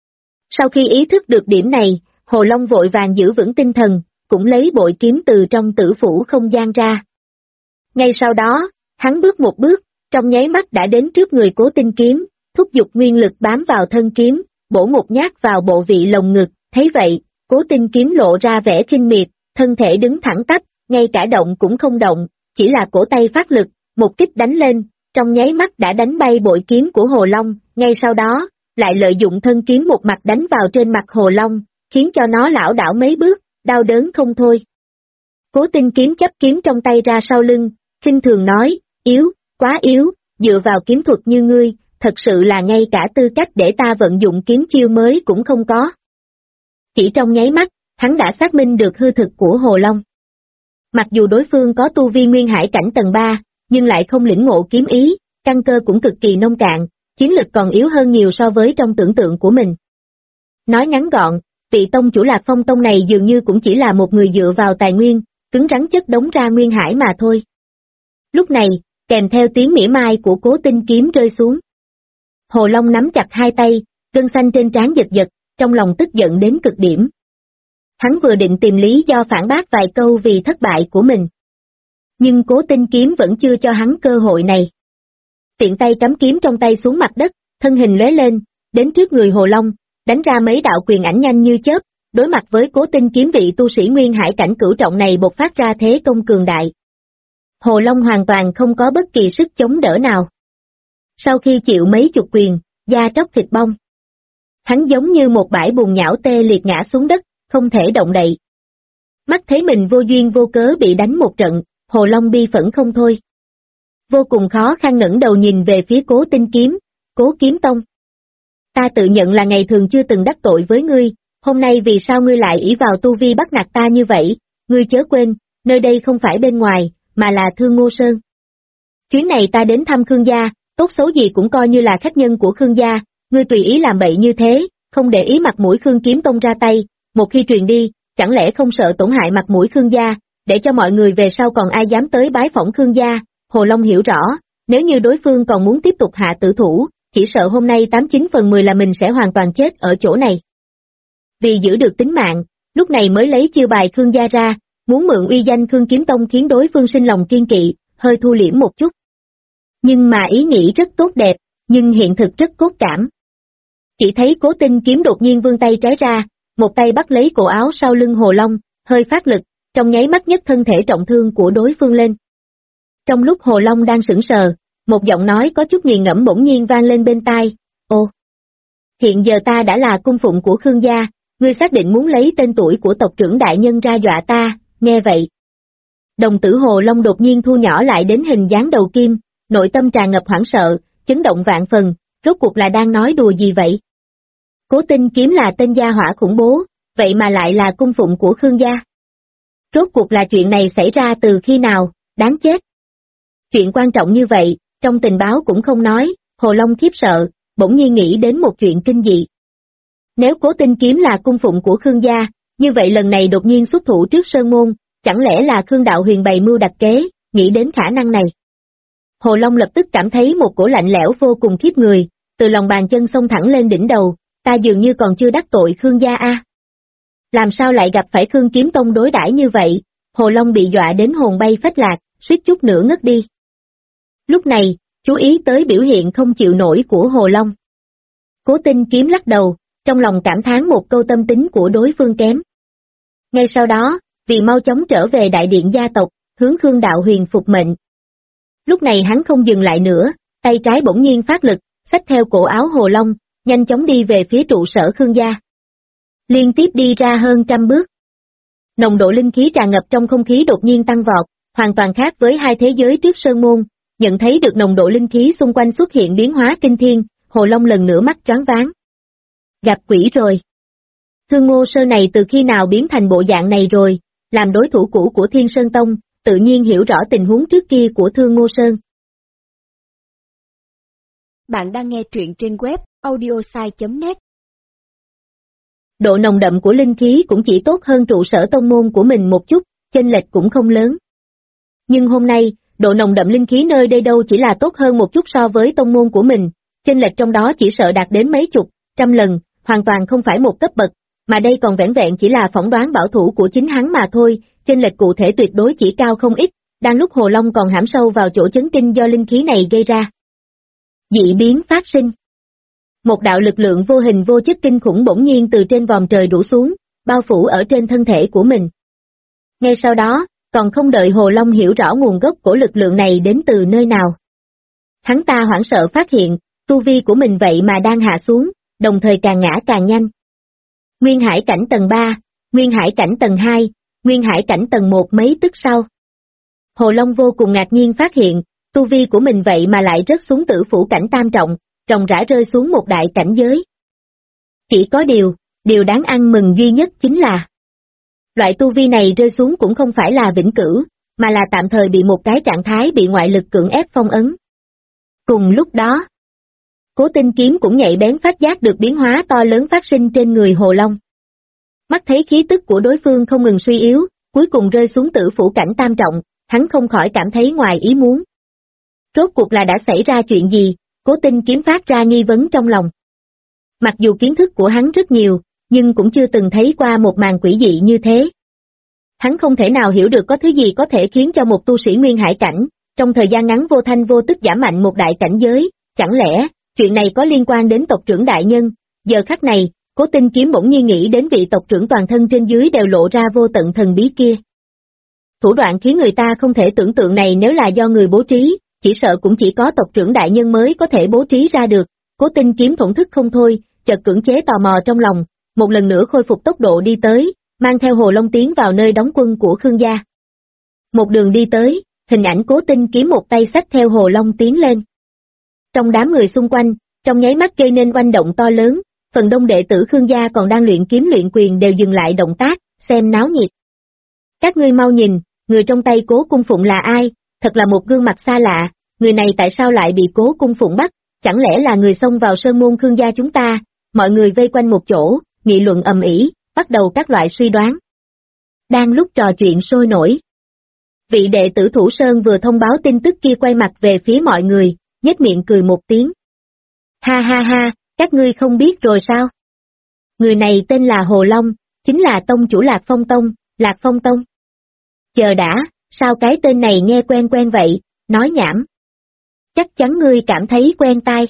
Sau khi ý thức được điểm này, Hồ Long vội vàng giữ vững tinh thần, cũng lấy bội kiếm từ trong tử phủ không gian ra. Ngay sau đó, hắn bước một bước, trong nháy mắt đã đến trước người Cố Tinh Kiếm, thúc giục nguyên lực bám vào thân kiếm, bổ một nhát vào bộ vị lồng ngực, thấy vậy, Cố Tinh Kiếm lộ ra vẻ khinh miệt, thân thể đứng thẳng tắp, ngay cả động cũng không động, chỉ là cổ tay phát lực, một kích đánh lên, trong nháy mắt đã đánh bay bội kiếm của Hồ Long, ngay sau đó, lại lợi dụng thân kiếm một mặt đánh vào trên mặt Hồ Long, khiến cho nó lảo đảo mấy bước, đau đớn không thôi. Cố Tinh Kiếm chấp kiếm trong tay ra sau lưng, khinh thường nói, yếu, quá yếu, dựa vào kiếm thuật như ngươi, thật sự là ngay cả tư cách để ta vận dụng kiếm chiêu mới cũng không có. Chỉ trong nháy mắt, hắn đã xác minh được hư thực của Hồ Long. Mặc dù đối phương có tu vi nguyên hải cảnh tầng 3, nhưng lại không lĩnh ngộ kiếm ý, căn cơ cũng cực kỳ nông cạn, chiến lực còn yếu hơn nhiều so với trong tưởng tượng của mình. Nói ngắn gọn, vị tông chủ Lạc Phong Tông này dường như cũng chỉ là một người dựa vào tài nguyên, cứng rắn chất đống ra nguyên hải mà thôi. Lúc này, kèm theo tiếng mỉa mai của Cố Tinh Kiếm rơi xuống. Hồ Long nắm chặt hai tay, gân xanh trên trán giật giật, trong lòng tức giận đến cực điểm. Hắn vừa định tìm lý do phản bác vài câu vì thất bại của mình. Nhưng Cố Tinh Kiếm vẫn chưa cho hắn cơ hội này. Tiện tay cắm kiếm trong tay xuống mặt đất, thân hình lóe lên, đến trước người Hồ Long, đánh ra mấy đạo quyền ảnh nhanh như chớp, đối mặt với Cố Tinh Kiếm vị tu sĩ nguyên hải cảnh cửu trọng này bộc phát ra thế công cường đại. Hồ Long hoàn toàn không có bất kỳ sức chống đỡ nào. Sau khi chịu mấy chục quyền, da tróc thịt bong, hắn giống như một bãi bùn nhão tê liệt ngã xuống đất, không thể động đậy. Mắt thấy mình vô duyên vô cớ bị đánh một trận, Hồ Long bi phẫn không thôi. Vô cùng khó khăn ngẩng đầu nhìn về phía Cố Tinh Kiếm, Cố Kiếm Tông. Ta tự nhận là ngày thường chưa từng đắc tội với ngươi, hôm nay vì sao ngươi lại ỷ vào tu vi bắt nạt ta như vậy, ngươi chớ quên, nơi đây không phải bên ngoài, mà là Thương Ngô Sơn. Chuyến này ta đến thăm Khương gia, tốt xấu gì cũng coi như là khách nhân của Khương gia, ngươi tùy ý làm bậy như thế, không để ý mặt mũi Khương Kiếm Tông ra tay, một khi truyền đi, chẳng lẽ không sợ tổn hại mặt mũi Khương gia, để cho mọi người về sau còn ai dám tới bái phỏng Khương gia. Hồ Long hiểu rõ, nếu như đối phương còn muốn tiếp tục hạ tử thủ, chỉ sợ hôm nay 89 phần 10 là mình sẽ hoàn toàn chết ở chỗ này. Vì giữ được tính mạng, lúc này mới lấy chiêu bài Khương gia ra, muốn mượn uy danh Khương Kiếm Tông khiến đối phương sinh lòng kiên kỵ, hơi thu liễm một chút. Nhưng mà ý nghĩ rất tốt đẹp, nhưng hiện thực rất cốt cảm. Chỉ thấy Cố Tinh Kiếm đột nhiên vươn tay trái ra, một tay bắt lấy cổ áo sau lưng Hồ Long, hơi phát lực, trong nháy mắt nhất thân thể trọng thương của đối phương lên. Trong lúc Hồ Long đang sững sờ, một giọng nói có chút nghiền ngẫm bỗng nhiên vang lên bên tai. Ô! Hiện giờ ta đã là cung phụng của Khương gia, ngươi xác định muốn lấy tên tuổi của tộc trưởng đại nhân ra dọa ta, nghe vậy. Đồng tử Hồ Long đột nhiên thu nhỏ lại đến hình dáng đầu kim, nội tâm tràn ngập hoảng sợ, chấn động vạn phần, rốt cuộc là đang nói đùa gì vậy? Cố Tinh Kiếm là tên gia hỏa khủng bố, vậy mà lại là cung phụng của Khương gia. Rốt cuộc là chuyện này xảy ra từ khi nào, đáng chết. Chuyện quan trọng như vậy, trong tình báo cũng không nói, Hồ Long khiếp sợ, bỗng nhiên nghĩ đến một chuyện kinh dị. Nếu Cố Tinh Kiếm là cung phụng của Khương gia, như vậy lần này đột nhiên xuất thủ trước Sơn Môn, chẳng lẽ là Khương Đạo Huyền bày mưu đặt kế, nghĩ đến khả năng này. Hồ Long lập tức cảm thấy một cổ lạnh lẽo vô cùng khiếp người, từ lòng bàn chân xông thẳng lên đỉnh đầu, ta dường như còn chưa đắc tội Khương gia a. Làm sao lại gặp phải Khương Kiếm Tông đối đãi như vậy, Hồ Long bị dọa đến hồn bay phách lạc, suýt chút nữa ngất đi. Lúc này, chú ý tới biểu hiện không chịu nổi của Hồ Long. Cố Tinh Kiếm lắc đầu, trong lòng cảm thán một câu tâm tính của đối phương kém. Ngay sau đó, vì mau chóng trở về đại điện gia tộc, hướng Khương Đạo Huyền phục mệnh. Lúc này hắn không dừng lại nữa, tay trái bỗng nhiên phát lực, xách theo cổ áo Hồ Long, nhanh chóng đi về phía trụ sở Khương gia. Liên tiếp đi ra hơn 100 bước. Nồng độ linh khí tràn ngập trong không khí đột nhiên tăng vọt, hoàn toàn khác với hai thế giới trước Sơn Môn, nhận thấy được nồng độ linh khí xung quanh xuất hiện biến hóa kinh thiên, Hồ Long lần nữa mắt choáng váng. Gặp quỷ rồi. Thương Ngô Sơn này từ khi nào biến thành bộ dạng này rồi, làm đối thủ cũ của Thiên Sơn Tông, tự nhiên hiểu rõ tình huống trước kia của Thương Ngô Sơn. Bạn đang nghe truyện trên web audiosai.net. Độ nồng đậm của linh khí cũng chỉ tốt hơn trụ sở tông môn của mình một chút, chênh lệch cũng không lớn. Nhưng hôm nay, độ nồng đậm linh khí nơi đây đâu chỉ là tốt hơn một chút so với tông môn của mình, chênh lệch trong đó chỉ sợ đạt đến mấy chục, trăm lần, hoàn toàn không phải một cấp bậc, mà đây còn vẻn vẹn chỉ là phỏng đoán bảo thủ của chính hắn mà thôi, chênh lệch cụ thể tuyệt đối chỉ cao không ít, đang lúc Hồ Long còn hãm sâu vào chỗ chấn kinh do linh khí này gây ra. Dị biến phát sinh. Một đạo lực lượng vô hình vô chất kinh khủng bỗng nhiên từ trên vòm trời đổ xuống, bao phủ ở trên thân thể của mình. Ngay sau đó, còn không đợi Hồ Long hiểu rõ nguồn gốc của lực lượng này đến từ nơi nào. Hắn ta hoảng sợ phát hiện, tu vi của mình vậy mà đang hạ xuống, đồng thời càng ngã càng nhanh. Nguyên hải cảnh tầng 3, nguyên hải cảnh tầng 2, nguyên hải cảnh tầng 1 mấy tức sau. Hồ Long vô cùng ngạc nhiên phát hiện, tu vi của mình vậy mà lại rớt xuống tử phủ cảnh tam trọng, ròng rã rơi xuống một đại cảnh giới. Chỉ có điều đáng ăn mừng duy nhất chính là loại tu vi này rơi xuống cũng không phải là vĩnh cửu, mà là tạm thời bị một cái trạng thái bị ngoại lực cưỡng ép phong ấn. Cùng lúc đó, Cố Tinh Kiếm cũng nhạy bén phát giác được biến hóa to lớn phát sinh trên người Hồ Long. Mắt thấy khí tức của đối phương không ngừng suy yếu, cuối cùng rơi xuống tử phủ cảnh tam trọng, hắn không khỏi cảm thấy ngoài ý muốn. Rốt cuộc là đã xảy ra chuyện gì, Cố Tinh Kiếm phát ra nghi vấn trong lòng. Mặc dù kiến thức của hắn rất nhiều, nhưng cũng chưa từng thấy qua một màn quỷ dị như thế. Hắn không thể nào hiểu được có thứ gì có thể khiến cho một tu sĩ nguyên hải cảnh, trong thời gian ngắn vô thanh vô tức giảm mạnh một đại cảnh giới, chẳng lẽ, chuyện này có liên quan đến tộc trưởng đại nhân. Giờ khắc này, Cố Tinh Kiếm bỗng nhiên nghĩ đến vị tộc trưởng toàn thân trên dưới đều lộ ra vô tận thần bí kia. Thủ đoạn khiến người ta không thể tưởng tượng này nếu là do người bố trí, chỉ sợ cũng chỉ có tộc trưởng đại nhân mới có thể bố trí ra được. Cố Tinh Kiếm thổn thức không thôi, chợt cưỡng chế tò mò trong lòng, một lần nữa khôi phục tốc độ đi tới, mang theo Hồ Long tiến vào nơi đóng quân của Khương gia. Một đường đi tới, hình ảnh Cố Tinh Kiếm một tay xách theo Hồ Long tiến lên. Trong đám người xung quanh, trong nháy mắt gây nên oanh động to lớn, phần đông đệ tử Khương gia còn đang luyện kiếm luyện quyền đều dừng lại động tác, xem náo nhiệt. Các ngươi mau nhìn, người trong tay Cố Cung Phụng là ai, thật là một gương mặt xa lạ, người này tại sao lại bị Cố Cung Phụng bắt, chẳng lẽ là người xông vào sơn môn Khương gia chúng ta, mọi người vây quanh một chỗ, nghị luận ầm ĩ, bắt đầu các loại suy đoán. Đang lúc trò chuyện sôi nổi, vị đệ tử Thủ Sơn vừa thông báo tin tức kia quay mặt về phía mọi người, nhếch miệng cười một tiếng. Ha ha ha, các ngươi không biết rồi sao? Người này tên là Hồ Long, chính là tông chủ Lạc Phong Tông, Lạc Phong Tông. Chờ đã, sao cái tên này nghe quen quen vậy, nói nhảm. Chắc chắn ngươi cảm thấy quen tai.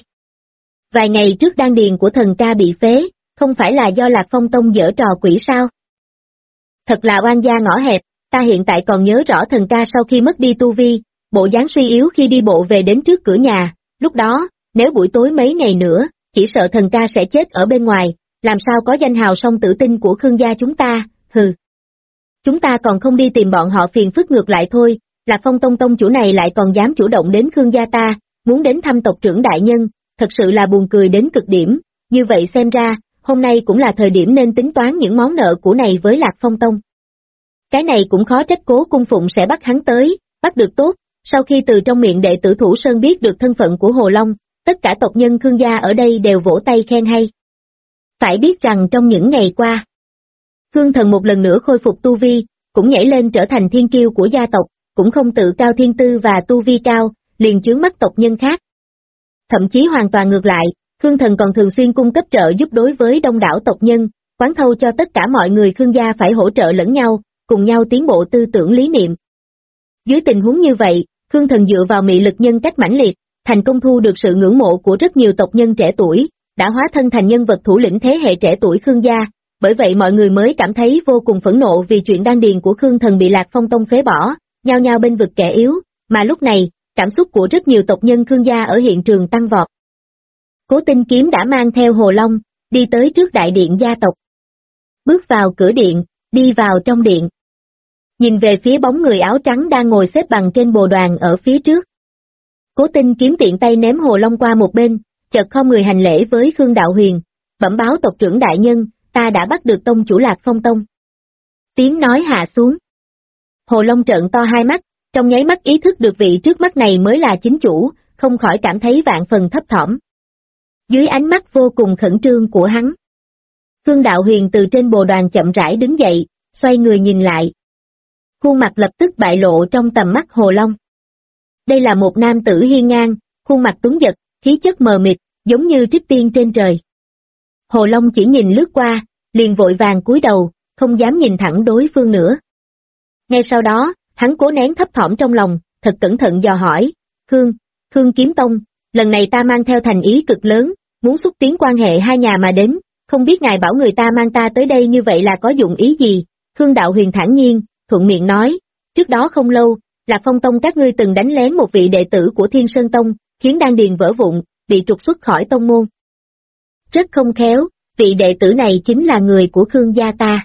Vài ngày trước đan điền của thần ca bị phế, không phải là do Lạc Phong Tông giở trò quỷ sao? Thật là oan gia ngõ hẹp, ta hiện tại còn nhớ rõ thần ca sau khi mất đi tu vi, bộ dáng suy yếu khi đi bộ về đến trước cửa nhà, lúc đó, nếu buổi tối mấy ngày nữa, chỉ sợ thần ca sẽ chết ở bên ngoài, làm sao có danh hào song tử tinh của Khương gia chúng ta, hừ. Chúng ta còn không đi tìm bọn họ phiền phức ngược lại thôi, Lạc Phong tông tông chủ này lại còn dám chủ động đến Khương gia ta, muốn đến thăm tộc trưởng đại nhân, thật sự là buồn cười đến cực điểm, như vậy xem ra, hôm nay cũng là thời điểm nên tính toán những món nợ cũ này với Lạc Phong tông. Cái này cũng khó trách Cố Cung Phụng sẽ bắt hắn tới, bắt được tốt, sau khi từ trong miệng đệ tử Thủ Sơn biết được thân phận của Hồ Long, tất cả tộc nhân Khương gia ở đây đều vỗ tay khen hay. Phải biết rằng trong những ngày qua, Khương Thần một lần nữa khôi phục tu vi, cũng nhảy lên trở thành thiên kiêu của gia tộc, cũng không tự cao thiên tư và tu vi cao, liền chướng mắt tộc nhân khác. Thậm chí hoàn toàn ngược lại, Khương Thần còn thường xuyên cung cấp trợ giúp đối với đông đảo tộc nhân, quán thâu cho tất cả mọi người Khương gia phải hỗ trợ lẫn nhau, cùng nhau tiến bộ tư tưởng lý niệm. Dưới tình huống như vậy, Khương Thần dựa vào mị lực nhân cách mãnh liệt, thành công thu được sự ngưỡng mộ của rất nhiều tộc nhân trẻ tuổi, đã hóa thân thành nhân vật thủ lĩnh thế hệ trẻ tuổi Khương gia, bởi vậy mọi người mới cảm thấy vô cùng phẫn nộ vì chuyện đan điền của Khương Thần bị Lạc Phong tông phế bỏ, nhao nhao bênh vực kẻ yếu, mà lúc này, cảm xúc của rất nhiều tộc nhân Khương gia ở hiện trường tăng vọt. Cố Tinh Kiếm đã mang theo Hồ Long, đi tới trước đại điện gia tộc. Bước vào cửa điện, đi vào trong điện. Nhìn về phía bóng người áo trắng đang ngồi xếp bằng trên bồ đoàn ở phía trước. Cố Tinh Kiếm tiện tay ném Hồ Long qua một bên, chợt khom người hành lễ với Khương Đạo Huyền, bẩm báo tộc trưởng đại nhân, ta đã bắt được tông chủ Lạc Phong tông. Tiếng nói hạ xuống. Hồ Long trợn to hai mắt, trong nháy mắt ý thức được vị trước mắt này mới là chính chủ, không khỏi cảm thấy vạn phần thấp thỏm. Dưới ánh mắt vô cùng khẩn trương của hắn, Khương Đạo Huyền từ trên bồ đoàn chậm rãi đứng dậy, xoay người nhìn lại. Khuôn mặt lập tức bại lộ trong tầm mắt Hồ Long. Đây là một nam tử hiên ngang, khuôn mặt tuấn giật, khí chất mờ mịt, giống như trích tiên trên trời. Hồ Long chỉ nhìn lướt qua, liền vội vàng cúi đầu, không dám nhìn thẳng đối phương nữa. Ngay sau đó, hắn cố nén thấp thỏm trong lòng, thật cẩn thận dò hỏi, Khương Kiếm Tông, lần này ta mang theo thành ý cực lớn, muốn xúc tiến quan hệ hai nhà mà đến, không biết ngài bảo người ta mang ta tới đây như vậy là có dụng ý gì? Khương Đạo Huyền thản nhiên, thuận miệng nói, trước đó không lâu, Lạc Phong tông các ngươi từng đánh lén một vị đệ tử của Thiên Sơn tông, khiến đan điền vỡ vụn, bị trục xuất khỏi tông môn. Rất không khéo, vị đệ tử này chính là người của Khương gia ta.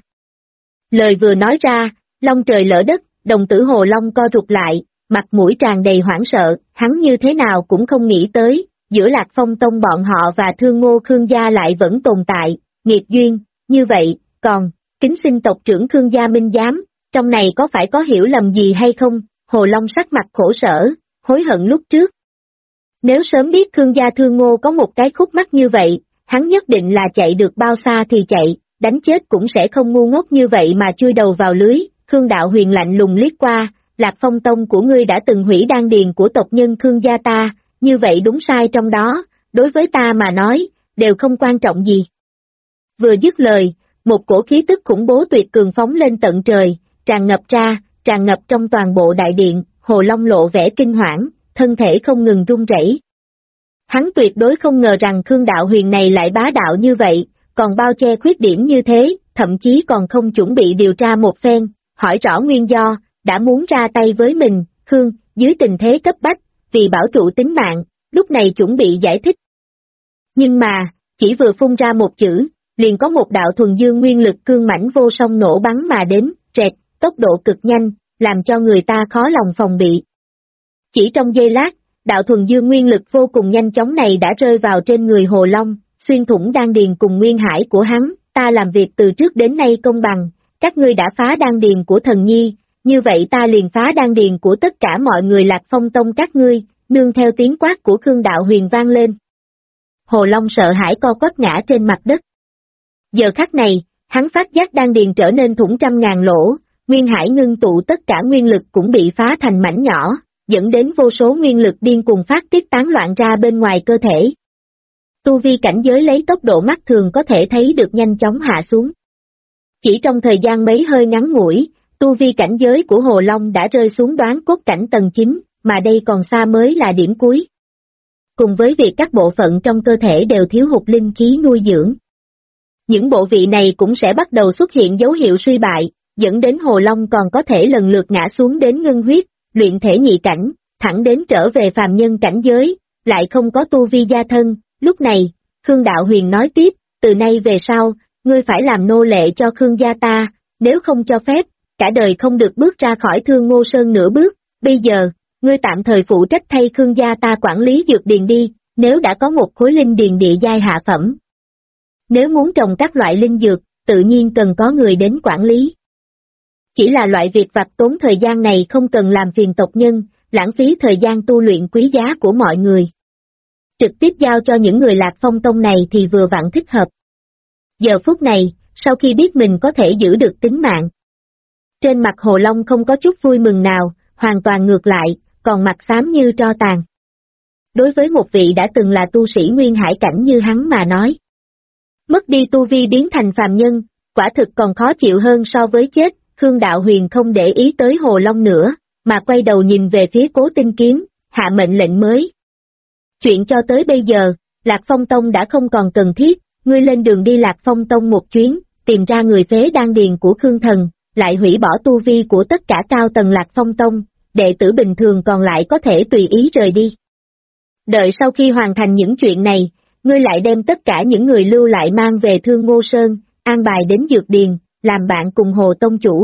Lời vừa nói ra, long trời lỡ đất, đồng tử Hồ Long co rụt lại, mặt mũi tràn đầy hoảng sợ, hắn như thế nào cũng không nghĩ tới, giữa Lạc Phong tông bọn họ và Thương Ngô Khương gia lại vẫn tồn tại, nghiệp duyên, như vậy, còn, kính xin tộc trưởng Khương gia minh giám, trong này có phải có hiểu lầm gì hay không? Hồ Long sắc mặt khổ sở, hối hận lúc trước. Nếu sớm biết Khương gia Thương Ngô có một cái khúc mắc như vậy, hắn nhất định là chạy được bao xa thì chạy, đánh chết cũng sẽ không ngu ngốc như vậy mà chui đầu vào lưới. Khương Đạo Huyền lạnh lùng liếc qua, Lạc Phong tông của ngươi đã từng hủy đan điền của tộc nhân Khương gia ta, như vậy đúng sai trong đó, đối với ta mà nói, đều không quan trọng gì. Vừa dứt lời, một cổ khí tức khủng bố tuyệt cường phóng lên tận trời, tràn ngập trong toàn bộ đại điện, Hồ Long lộ vẻ kinh hoảng, thân thể không ngừng run rẩy. Hắn tuyệt đối không ngờ rằng Khương Đạo Huyền này lại bá đạo như vậy, còn bao che khuyết điểm như thế, thậm chí còn không chuẩn bị điều tra một phen, hỏi rõ nguyên do, đã muốn ra tay với mình. Khương, dưới tình thế cấp bách, vì bảo trụ tính mạng, lúc này chuẩn bị giải thích. Nhưng mà, chỉ vừa phun ra một chữ, liền có một đạo thuần dương nguyên lực cương mãnh vô song nổ bắn mà đến, rẹt, tốc độ cực nhanh, làm cho người ta khó lòng phòng bị. Chỉ trong giây lát, đạo thuần dương nguyên lực vô cùng nhanh chóng này đã rơi vào trên người Hồ Long, xuyên thủng đan điền cùng nguyên hải của hắn. Ta làm việc từ trước đến nay công bằng, các ngươi đã phá đan điền của thần nhi, như vậy ta liền phá đan điền của tất cả mọi người Lạc Phong tông các ngươi. Nương theo tiếng quát của Khương Đạo Huyền vang lên. Hồ Long sợ hãi co quắp ngã trên mặt đất. Giờ khắc này, hắn phát giác đan điền trở nên thủng trăm ngàn lỗ, nguyên hải ngưng tụ tất cả nguyên lực cũng bị phá thành mảnh nhỏ, dẫn đến vô số nguyên lực điên cuồng phát tiết tán loạn ra bên ngoài cơ thể. Tu vi cảnh giới lấy tốc độ mắt thường có thể thấy được nhanh chóng hạ xuống. Chỉ trong thời gian mấy hơi ngắn ngủi, tu vi cảnh giới của Hồ Long đã rơi xuống đoán cốt cảnh tầng 9, mà đây còn xa mới là điểm cuối. Cùng với việc các bộ phận trong cơ thể đều thiếu hụt linh khí nuôi dưỡng, những bộ vị này cũng sẽ bắt đầu xuất hiện dấu hiệu suy bại, dẫn đến Hồ Long còn có thể lần lượt ngã xuống đến ngưng huyết, luyện thể nhị cảnh, thẳng đến trở về phàm nhân cảnh giới, lại không có tu vi gia thân. Lúc này, Khương Đạo Huyền nói tiếp, từ nay về sau, ngươi phải làm nô lệ cho Khương gia ta, nếu không cho phép, cả đời không được bước ra khỏi Thương Ngô Sơn nửa bước. Bây giờ, ngươi tạm thời phụ trách thay Khương gia ta quản lý dược điền đi, nếu đã có một khối linh điền địa giai hạ phẩm. Nếu muốn trồng các loại linh dược, tự nhiên cần có người đến quản lý. Chỉ là loại việc vặt tốn thời gian này không cần làm phiền tộc nhân, lãng phí thời gian tu luyện quý giá của mọi người. Trực tiếp giao cho những người Lạc Phong Tông này thì vừa vặn thích hợp. Giờ phút này, sau khi biết mình có thể giữ được tính mạng, trên mặt Hồ Long không có chút vui mừng nào, hoàn toàn ngược lại, còn mặt xám như tro tàn. Đối với một vị đã từng là tu sĩ nguyên hải cảnh như hắn mà nói, mất đi tu vi biến thành phàm nhân, quả thực còn khó chịu hơn so với chết. Khương Đạo Huyền không để ý tới Hồ Long nữa, mà quay đầu nhìn về phía Cố Tinh Kiếm, hạ mệnh lệnh mới. Chuyện cho tới bây giờ, Lạc Phong Tông đã không còn cần thiết, ngươi lên đường đi Lạc Phong Tông một chuyến, tìm ra người phế đan điền của Khương Thần, lại hủy bỏ tu vi của tất cả cao tầng Lạc Phong Tông, đệ tử bình thường còn lại có thể tùy ý rời đi. Đợi sau khi hoàn thành những chuyện này, ngươi lại đem tất cả những người lưu lại mang về Thương Ngô Sơn, an bài đến dược điền, làm bạn cùng Hồ Tông Chủ.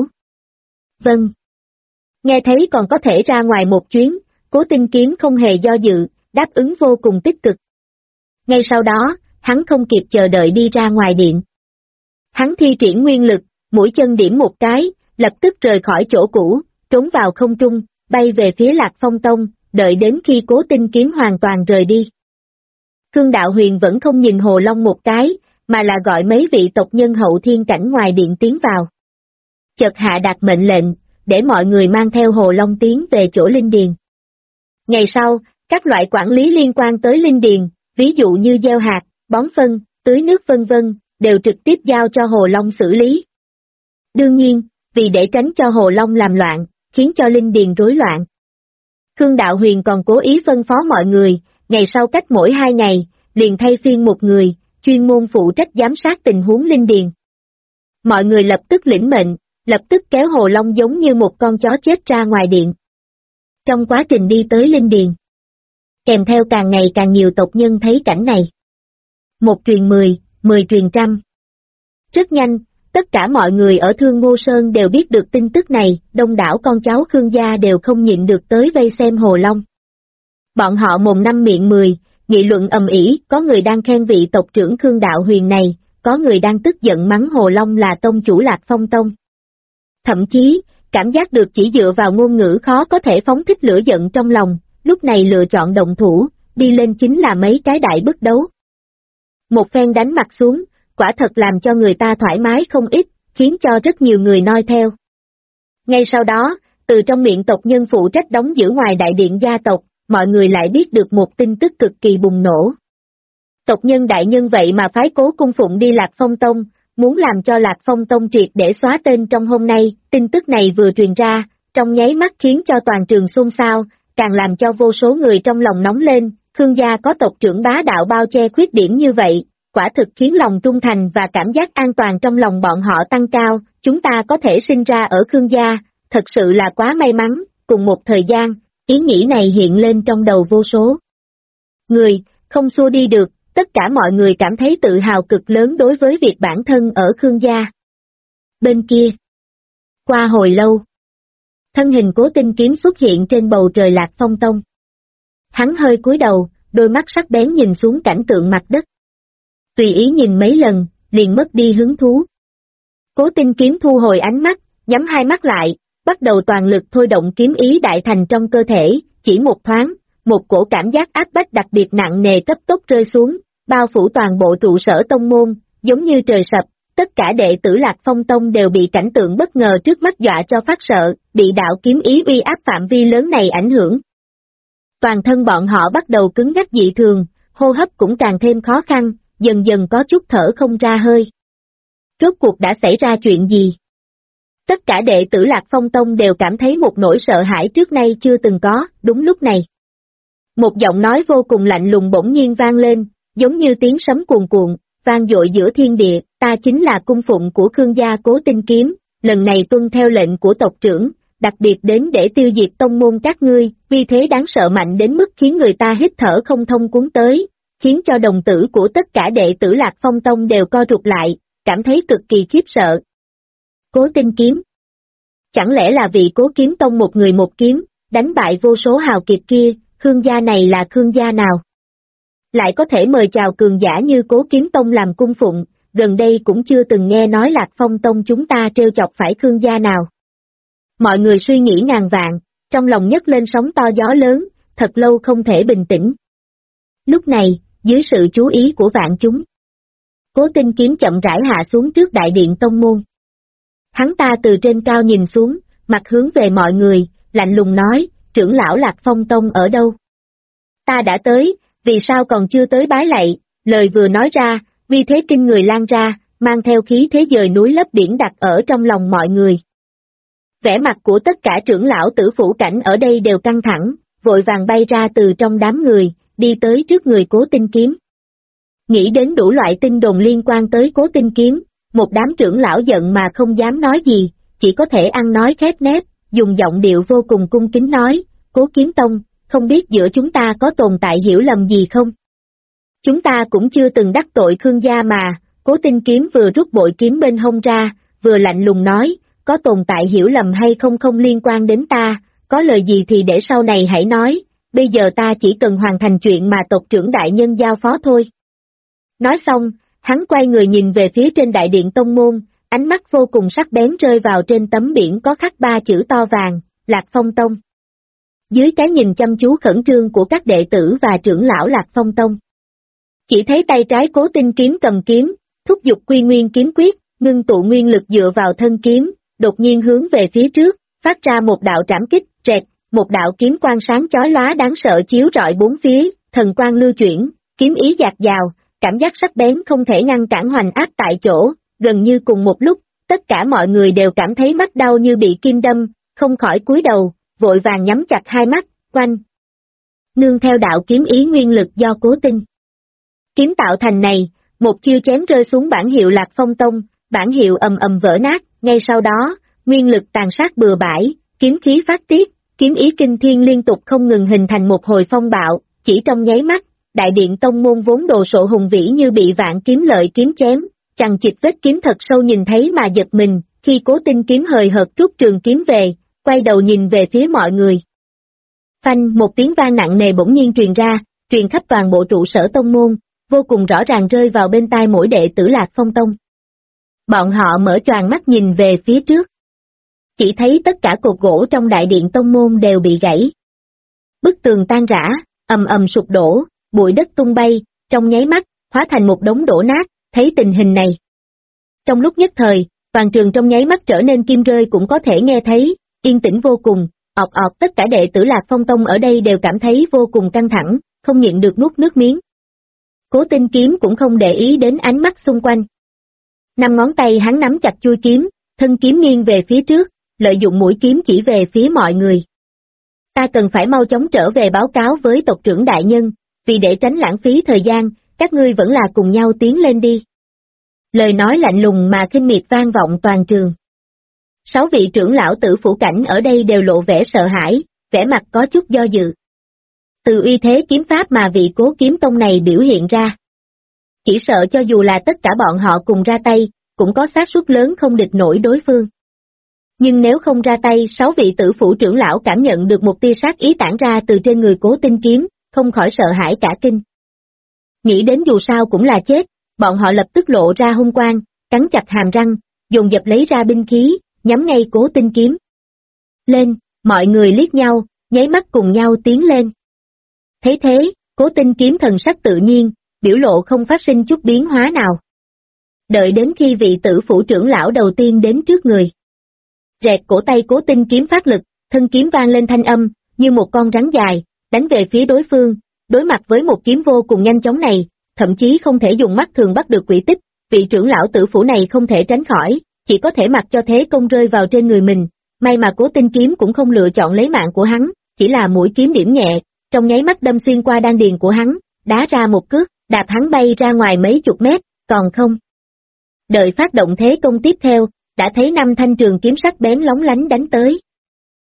Vâng. Nghe thấy còn có thể ra ngoài một chuyến, Cố Tinh Kiếm không hề do dự, đáp ứng vô cùng tích cực. Ngay sau đó, hắn không kịp chờ đợi đi ra ngoài điện. Hắn thi triển nguyên lực, mũi chân điểm một cái, lập tức rời khỏi chỗ cũ, trốn vào không trung, bay về phía Lạc Phong Tông, đợi đến khi Cố Tinh Kiếm hoàn toàn rời đi. Khương Đạo Huyền vẫn không nhìn Hồ Long một cái, mà là gọi mấy vị tộc nhân hậu thiên cảnh ngoài điện tiến vào. Chợt hạ đạt mệnh lệnh, để mọi người mang theo Hồ Long tiến về chỗ linh điền. Ngày sau, các loại quản lý liên quan tới linh điền, ví dụ như gieo hạt, bón phân, tưới nước vân vân, đều trực tiếp giao cho Hồ Long xử lý. Đương nhiên, vì để tránh cho Hồ Long làm loạn, khiến cho linh điền rối loạn, Khương Đạo Huyền còn cố ý phân phó mọi người, ngày sau cách mỗi 2 ngày, liền thay phiên một người, chuyên môn phụ trách giám sát tình huống linh điền. Mọi người lập tức lĩnh mệnh, lập tức kéo Hồ Long giống như một con chó chết ra ngoài điện. Trong quá trình đi tới linh điền, kèm theo càng ngày càng nhiều tộc nhân thấy cảnh này. 1 truyền 10, 10 truyền trăm. Rất nhanh, tất cả mọi người ở Thương Ngô Sơn đều biết được tin tức này, đông đảo con cháu Khương gia đều không nhịn được tới vây xem Hồ Long. Bọn họ mồm năm miệng 10, nghị luận ầm ĩ, có người đang khen vị tộc trưởng Khương Đạo Huyền này, có người đang tức giận mắng Hồ Long là tông chủ Lạc Phong Tông. Thậm chí, cảm giác được chỉ dựa vào ngôn ngữ khó có thể phóng thích lửa giận trong lòng, lúc này lựa chọn động thủ, đi lên chính là mấy cái đại bức đấu. Một phen đánh mặt xuống, quả thật làm cho người ta thoải mái không ít, khiến cho rất nhiều người noi theo. Ngay sau đó, từ trong miệng tộc nhân phụ trách đóng giữ ngoài đại điện gia tộc, mọi người lại biết được một tin tức cực kỳ bùng nổ. Tộc nhân đại nhân vậy mà phái Cố Cung Phụng đi Lạc Phong Tông, muốn làm cho Lạc Phong Tông triệt để xóa tên trong hôm nay. Tin tức này vừa truyền ra, trong nháy mắt khiến cho toàn trường xôn xao, càng làm cho vô số người trong lòng nóng lên. Khương gia có tộc trưởng bá đạo bao che khuyết điểm như vậy, quả thực khiến lòng trung thành và cảm giác an toàn trong lòng bọn họ tăng cao. Chúng ta có thể sinh ra ở Khương gia, thật sự là quá may mắn. Cùng một thời gian, ý nghĩ này hiện lên trong đầu vô số người, không xua đi được. Tất cả mọi người cảm thấy tự hào cực lớn đối với việc bản thân ở Khương gia. Bên kia, qua hồi lâu, thân hình Cố Tinh Kiếm xuất hiện trên bầu trời Lạc Phong Tông. Hắn hơi cúi đầu, đôi mắt sắc bén nhìn xuống cảnh tượng mặt đất. Tùy ý nhìn mấy lần, liền mất đi hứng thú. Cố Tinh Kiếm thu hồi ánh mắt, nhắm hai mắt lại, bắt đầu toàn lực thôi động kiếm ý đại thành trong cơ thể, chỉ một thoáng, một cổ cảm giác áp bách đặc biệt nặng nề cấp tốc rơi xuống, bao phủ toàn bộ trụ sở tông môn, giống như trời sập, tất cả đệ tử Lạc Phong Tông đều bị cảnh tượng bất ngờ trước mắt dọa cho phát sợ, bị đạo kiếm ý uy áp phạm vi lớn này ảnh hưởng. Toàn thân bọn họ bắt đầu cứng ngắc dị thường, hô hấp cũng càng thêm khó khăn, dần dần có chút thở không ra hơi. Rốt cuộc đã xảy ra chuyện gì? Tất cả đệ tử Lạc Phong Tông đều cảm thấy một nỗi sợ hãi trước nay chưa từng có. Đúng lúc này, một giọng nói vô cùng lạnh lùng bỗng nhiên vang lên, giống như tiếng sấm cuồn cuộn, vang dội giữa thiên địa. Ta chính là cung phụng của Khương gia Cố Tinh Kiếm, lần này tuân theo lệnh của tộc trưởng, đặc biệt đến để tiêu diệt tông môn các ngươi, uy thế đáng sợ mạnh đến mức khiến người ta hít thở không thông cuốn tới, khiến cho đồng tử của tất cả đệ tử Lạc Phong Tông đều co rụt lại, cảm thấy cực kỳ khiếp sợ. Cố Tinh Kiếm. Chẳng lẽ là vị Cố Kiếm Tông một người một kiếm, đánh bại vô số hào kiệt kia, Khương gia này là Khương gia nào? Lại có thể mời chào cường giả như Cố Kiếm Tông làm cung phụng, gần đây cũng chưa từng nghe nói Lạc Phong Tông chúng ta trêu chọc phải Khương gia nào. Mọi người suy nghĩ ngàn vạn, trong lòng nhấc lên sóng to gió lớn, thật lâu không thể bình tĩnh. Lúc này, dưới sự chú ý của vạn chúng, Cố Tinh Kiếm chậm rãi hạ xuống trước đại điện tông môn. Hắn ta từ trên cao nhìn xuống, mặt hướng về mọi người, lạnh lùng nói, trưởng lão Lạc Phong Tông ở đâu? Ta đã tới, vì sao còn chưa tới bái lạy? Lời vừa nói ra, uy thế kinh người lan ra, mang theo khí thế dời núi lấp biển đặt ở trong lòng mọi người. Vẻ mặt của tất cả trưởng lão tử phủ cảnh ở đây đều căng thẳng, vội vàng bay ra từ trong đám người, đi tới trước người Cố Tinh Kiếm. Nghĩ đến đủ loại tin đồn liên quan tới Cố Tinh Kiếm, một đám trưởng lão giận mà không dám nói gì, chỉ có thể ăn nói khép nép, dùng giọng điệu vô cùng cung kính nói, Cố Kiếm Tông, không biết giữa chúng ta có tồn tại hiểu lầm gì không? Chúng ta cũng chưa từng đắc tội Khương gia mà. Cố Tinh Kiếm vừa rút bội kiếm bên hông ra, vừa lạnh lùng nói, có tồn tại hiểu lầm hay không không liên quan đến ta, có lời gì thì để sau này hãy nói, bây giờ ta chỉ cần hoàn thành chuyện mà tộc trưởng đại nhân giao phó thôi. Nói xong, hắn quay người nhìn về phía trên đại điện tông môn, ánh mắt vô cùng sắc bén rơi vào trên tấm biển có khắc 3 chữ to vàng, Lạc Phong Tông. Dưới cái nhìn chăm chú khẩn trương của các đệ tử và trưởng lão Lạc Phong Tông, chỉ thấy tay trái Cố Tinh Kiếm cầm kiếm, thúc giục Quy Nguyên kiếm quyết, ngưng tụ nguyên lực dựa vào thân kiếm, đột nhiên hướng về phía trước, phát ra một đạo trảm kích, rẹt, một đạo kiếm quang sáng chói lóa đáng sợ chiếu rọi bốn phía, thần quang lưu chuyển, kiếm ý dạt dào, cảm giác sắc bén không thể ngăn cản hoành áp tại chỗ, gần như cùng một lúc, tất cả mọi người đều cảm thấy mắt đau như bị kim đâm, không khỏi cúi đầu, vội vàng nhắm chặt hai mắt, quanh. Nương theo đạo kiếm ý nguyên lực do Cố Tinh Kiếm tạo thành này, một chiêu chém rơi xuống bản hiệu Lạc Phong Tông, bản hiệu ầm ầm vỡ nát, ngay sau đó, nguyên lực tàn sát bừa bãi, kiếm khí phát tiết, kiếm ý kinh thiên liên tục không ngừng hình thành một hồi phong bạo, chỉ trong nháy mắt, đại điện tông môn vốn đồ sộ hùng vĩ như bị vạn kiếm lợi kiếm chém, chằng chịt vết kiếm thật sâu nhìn thấy mà giật mình, khi Cố Tinh Kiếm hời hợt rút trường kiếm về, quay đầu nhìn về phía mọi người. Phanh, một tiếng vang nặng nề bỗng nhiên truyền ra, truyền khắp toàn bộ trụ sở tông môn, vô cùng rõ ràng rơi vào bên tai mỗi đệ tử Lạc Phong Tông. Bọn họ mở choàng mắt nhìn về phía trước. Chỉ thấy tất cả cột gỗ trong đại điện tông môn đều bị gãy. Bức tường tan rã, ầm ầm sụp đổ, bụi đất tung bay, trong nháy mắt, hóa thành một đống đổ nát, thấy tình hình này. Trong lúc nhất thời, toàn trường trong nháy mắt trở nên kim rơi cũng có thể nghe thấy, yên tĩnh vô cùng, ọt ọt tất cả đệ tử Lạc Phong Tông ở đây đều cảm thấy vô cùng căng thẳng, không nhịn được nuốt nước miếng. Cố Tinh Kiếm cũng không để ý đến ánh mắt xung quanh. 5 ngón tay hắn nắm chặt chuôi kiếm, thân kiếm nghiêng về phía trước, lợi dụng mũi kiếm chỉ về phía mọi người. Ta cần phải mau chóng trở về báo cáo với tộc trưởng đại nhân, vì để tránh lãng phí thời gian, các ngươi vẫn là cùng nhau tiến lên đi. Lời nói lạnh lùng mà khinh miệt vang vọng toàn trường. 6 vị trưởng lão tử phủ cảnh ở đây đều lộ vẻ sợ hãi, vẻ mặt có chút do dự. Từ uy thế kiếm pháp mà vị Cố Kiếm Tông này biểu hiện ra, chỉ sợ cho dù là tất cả bọn họ cùng ra tay, cũng có xác suất lớn không địch nổi đối phương. Nhưng nếu không ra tay, 6 vị tử phủ trưởng lão cảm nhận được một tia sát ý tản ra từ trên người Cố Tinh Kiếm, không khỏi sợ hãi cả kinh. Nghĩ đến dù sao cũng là chết, bọn họ lập tức lộ ra hung quang, cắn chặt hàm răng, dồn dập lấy ra binh khí, nhắm ngay Cố Tinh Kiếm. Lên, mọi người liếc nhau, nháy mắt cùng nhau tiến lên. Thấy thế, Cố Tinh Kiếm thần sắc tự nhiên, biểu lộ không phát sinh chút biến hóa nào. Đợi đến khi vị tử phủ trưởng lão đầu tiên đến trước người. Rẹt, cổ tay Cố Tinh Kiếm phát lực, thân kiếm vang lên thanh âm, như một con rắn dài, đánh về phía đối phương. Đối mặt với một kiếm vô cùng nhanh chóng này, thậm chí không thể dùng mắt thường bắt được quỹ tích, vị trưởng lão tử phủ này không thể tránh khỏi, chỉ có thể mặc cho thế công rơi vào trên người mình. May mà Cố Tinh Kiếm cũng không lựa chọn lấy mạng của hắn, chỉ là mũi kiếm điểm nhẹ, trong nháy mắt đâm xuyên qua đan điền của hắn, đá ra một cước, đạp hắn bay ra ngoài mấy chục mét, còn không. Đợi phát động thế công tiếp theo, đã thấy 5 thanh trường kiếm sắc bén lóng lánh đánh tới.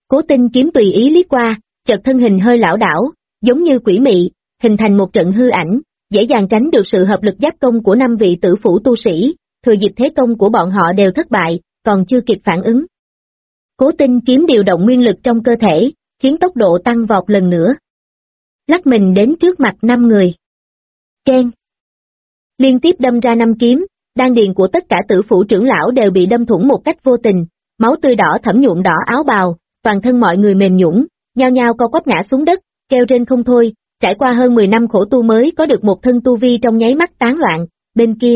Cố Tinh Kiếm tùy ý liếc qua, chợt thân hình hơi lảo đảo, giống như quỷ mị, hình thành một trận hư ảnh, dễ dàng tránh được sự hợp lực giáp công của 5 vị tử phủ tu sĩ, thừa dịp thế công của bọn họ đều thất bại, còn chưa kịp phản ứng. Cố Tinh Kiếm điều động nguyên lực trong cơ thể, khiến tốc độ tăng vọt lần nữa. Lắc mình đến trước mặt 5 người. Keng! Liên tiếp đâm ra 5 kiếm, đan điền của tất cả tử phủ trưởng lão đều bị đâm thủng một cách vô tình, máu tươi đỏ thẫm nhuộm đỏ áo bào, toàn thân mọi người mềm nhũn, nhao nhao co quắp ngã xuống đất, kêu rên không thôi, trải qua hơn 10 năm khổ tu mới có được một thân tu vi trong nháy mắt tán loạn. Bên kia,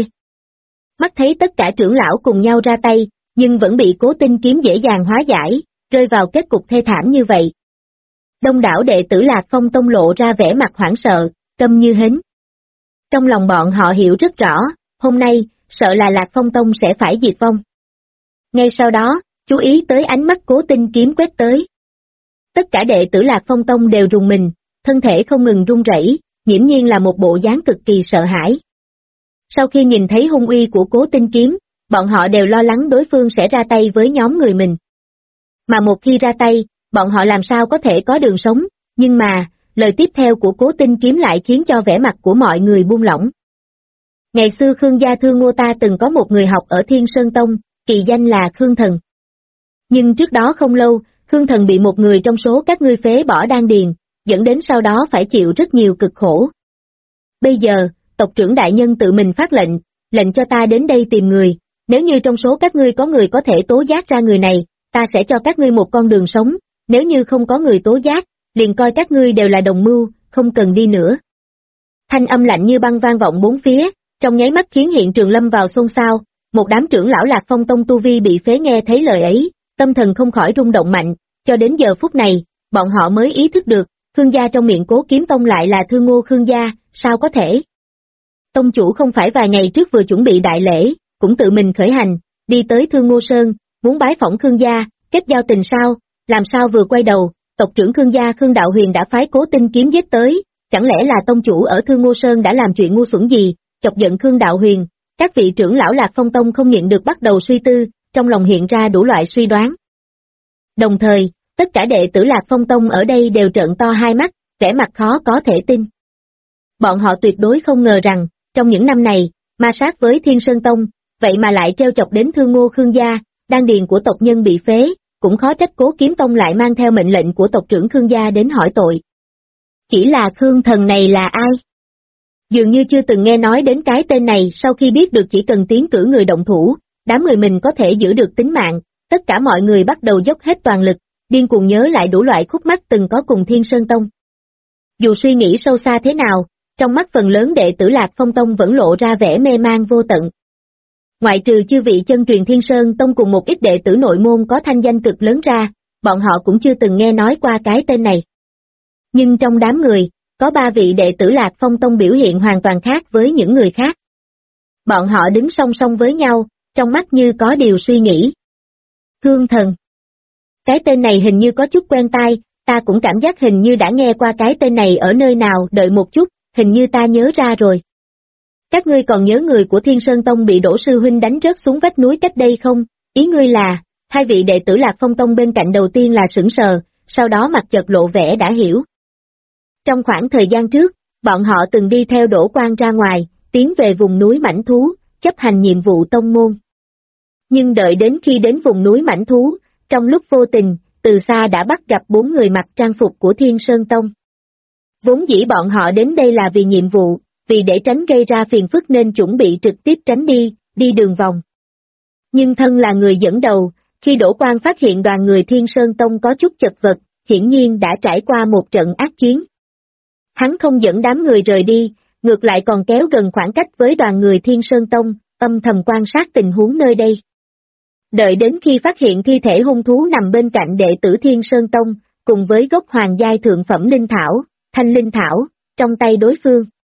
mắt thấy tất cả trưởng lão cùng nhau ra tay, nhưng vẫn bị Cố Tinh Kiếm dễ dàng hóa giải, rơi vào kết cục thê thảm như vậy. Đông đảo đệ tử Lạc Phong Tông lộ ra vẻ mặt hoảng sợ, câm như hến. Trong lòng bọn họ hiểu rất rõ, hôm nay, sợ là Lạc Phong Tông sẽ phải diệt vong. Ngay sau đó, chú ý tới ánh mắt Cố Tinh Kiếm quét tới. Tất cả đệ tử Lạc Phong Tông đều rùng mình, thân thể không ngừng run rẩy, nghiễm nhiên là một bộ dáng cực kỳ sợ hãi. Sau khi nhìn thấy hung uy của Cố Tinh Kiếm, bọn họ đều lo lắng đối phương sẽ ra tay với nhóm người mình. Mà một khi ra tay, bọn họ làm sao có thể có đường sống, nhưng mà, lời tiếp theo của Cố Tinh Kiếm lại khiến cho vẻ mặt của mọi người buông lỏng. Ngày xưa Khương gia Thương Ngô ta từng có một người học ở Thiên Sơn Tông, kỳ danh là Khương Thần. Nhưng trước đó không lâu, Khương Thần bị một người trong số các ngươi phế bỏ đan điền, dẫn đến sau đó phải chịu rất nhiều cực khổ. Bây giờ, tộc trưởng đại nhân tự mình phát lệnh cho ta đến đây tìm người, nếu như trong số các ngươi có người có thể tố giác ra người này, ta sẽ cho các ngươi một con đường sống, nếu như không có người tố giác, liền coi các ngươi đều là đồng mưu, không cần đi nữa. Thanh âm lạnh như băng vang vọng bốn phía, trong nháy mắt khiến hiện trường lâm vào xôn xao, một đám trưởng lão Lạc Phong Tông tu vi bị phế nghe thấy lời ấy, tâm thần không khỏi rung động mạnh, cho đến giờ phút này, bọn họ mới ý thức được, Khương gia trong miệng Cố Kiếm Tông lại là Thương Ngô Khương gia, sao có thể? Tông chủ không phải vài ngày trước vừa chuẩn bị đại lễ, cũng tự mình khởi hành, đi tới Thương Ngô Sơn, muốn bái phỏng Khương gia, kết giao tình sao, làm sao vừa quay đầu, tộc trưởng Khương gia Khương Đạo Huyền đã phái Cố Tinh Kiếm giết tới, chẳng lẽ là tông chủ ở Thương Ngô Sơn đã làm chuyện ngu xuẩn gì, chọc giận Khương Đạo Huyền, các vị trưởng lão Lạc Phong Tông không nhịn được bắt đầu suy tư, trong lòng hiện ra đủ loại suy đoán. Đồng thời, tất cả đệ tử Lạc Phong Tông ở đây đều trợn to hai mắt, vẻ mặt khó có thể tin. Bọn họ tuyệt đối không ngờ rằng, trong những năm này, ma sát với Thiên Sơn Tông, vậy mà lại treo chọc đến Thương Ngô Khương gia, đan điền của tộc nhân bị phế, cũng khó trách Cố Kiếm Tông lại mang theo mệnh lệnh của tộc trưởng Khương gia đến hỏi tội. Chỉ là Khương Thần này là ai? Dường như chưa từng nghe nói đến cái tên này, sau khi biết được chỉ cần tiến cử người động thủ, đám người mình có thể giữ được tính mạng, tất cả mọi người bắt đầu dốc hết toàn lực, điên cuồng nhớ lại đủ loại khúc mắc từng có cùng Thiên Sơn Tông. Dù suy nghĩ sâu xa thế nào, trong mắt phần lớn đệ tử Lạc Phong Tông vẫn lộ ra vẻ mê man vô tận. Ngoại trừ chư vị chân truyền Thiên Sơn Tông cùng một ít đệ tử nội môn có thanh danh cực lớn ra, bọn họ cũng chưa từng nghe nói qua cái tên này. Nhưng trong đám người, có 3 vị đệ tử Lạc Phong Tông biểu hiện hoàn toàn khác với những người khác. Bọn họ đứng song song với nhau, trong mắt như có điều suy nghĩ. Khương Thần. Cái tên này hình như có chút quen tai, ta cũng cảm giác hình như đã nghe qua cái tên này ở nơi nào, đợi một chút, hình như ta nhớ ra rồi. Các ngươi còn nhớ người của Thiên Sơn Tông bị Đỗ sư huynh đánh rớt xuống vách núi cách đây không? Ý ngươi là, 2 vị đệ tử Lạc Phong Tông bên cạnh đầu tiên là sững sờ, sau đó mặt chợt lộ vẻ đã hiểu. Trong khoảng thời gian trước, bọn họ từng đi theo Đỗ Quang ra ngoài, tiến về vùng núi Mãnh Thú, chấp hành nhiệm vụ tông môn. Nhưng đợi đến khi đến vùng núi Mãnh Thú, trong lúc vô tình, từ xa đã bắt gặp 4 người mặc trang phục của Thiên Sơn Tông. Vốn dĩ bọn họ đến đây là vì nhiệm vụ, vì để tránh gây ra phiền phức nên chuẩn bị trực tiếp tránh đi đường vòng. Nhưng thân là người dẫn đầu, khi Đỗ Quang phát hiện đoàn người Thiên Sơn Tông có chút chật vật, hiển nhiên đã trải qua một trận ác chiến. Hắn không dẫn đám người rời đi, ngược lại còn kéo gần khoảng cách với đoàn người Thiên Sơn Tông, âm thầm quan sát tình huống nơi đây. Đợi đến khi phát hiện thi thể hung thú nằm bên cạnh đệ tử Thiên Sơn Tông, cùng với gốc hoàng giai thượng phẩm linh thảo, thanh linh thảo, trong tay đối phương.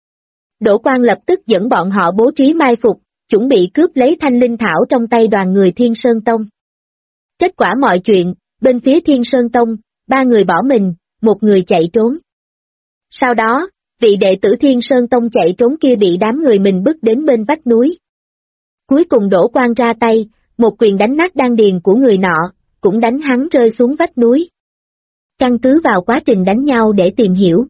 Đỗ Quang lập tức dẫn bọn họ bố trí mai phục, chuẩn bị cướp lấy thanh linh thảo trong tay đoàn người Thiên Sơn Tông. Kết quả mọi chuyện, bên phía Thiên Sơn Tông, 3 người bỏ mình, 1 người chạy trốn. Sau đó, vị đệ tử Thiên Sơn Tông chạy trốn kia bị đám người mình bức đến bên vách núi. Cuối cùng Đỗ Quang ra tay, một quyền đánh nát đan điền của người nọ, cũng đánh hắn rơi xuống vách núi. căn cứ vào quá trình đánh nhau để tìm hiểu.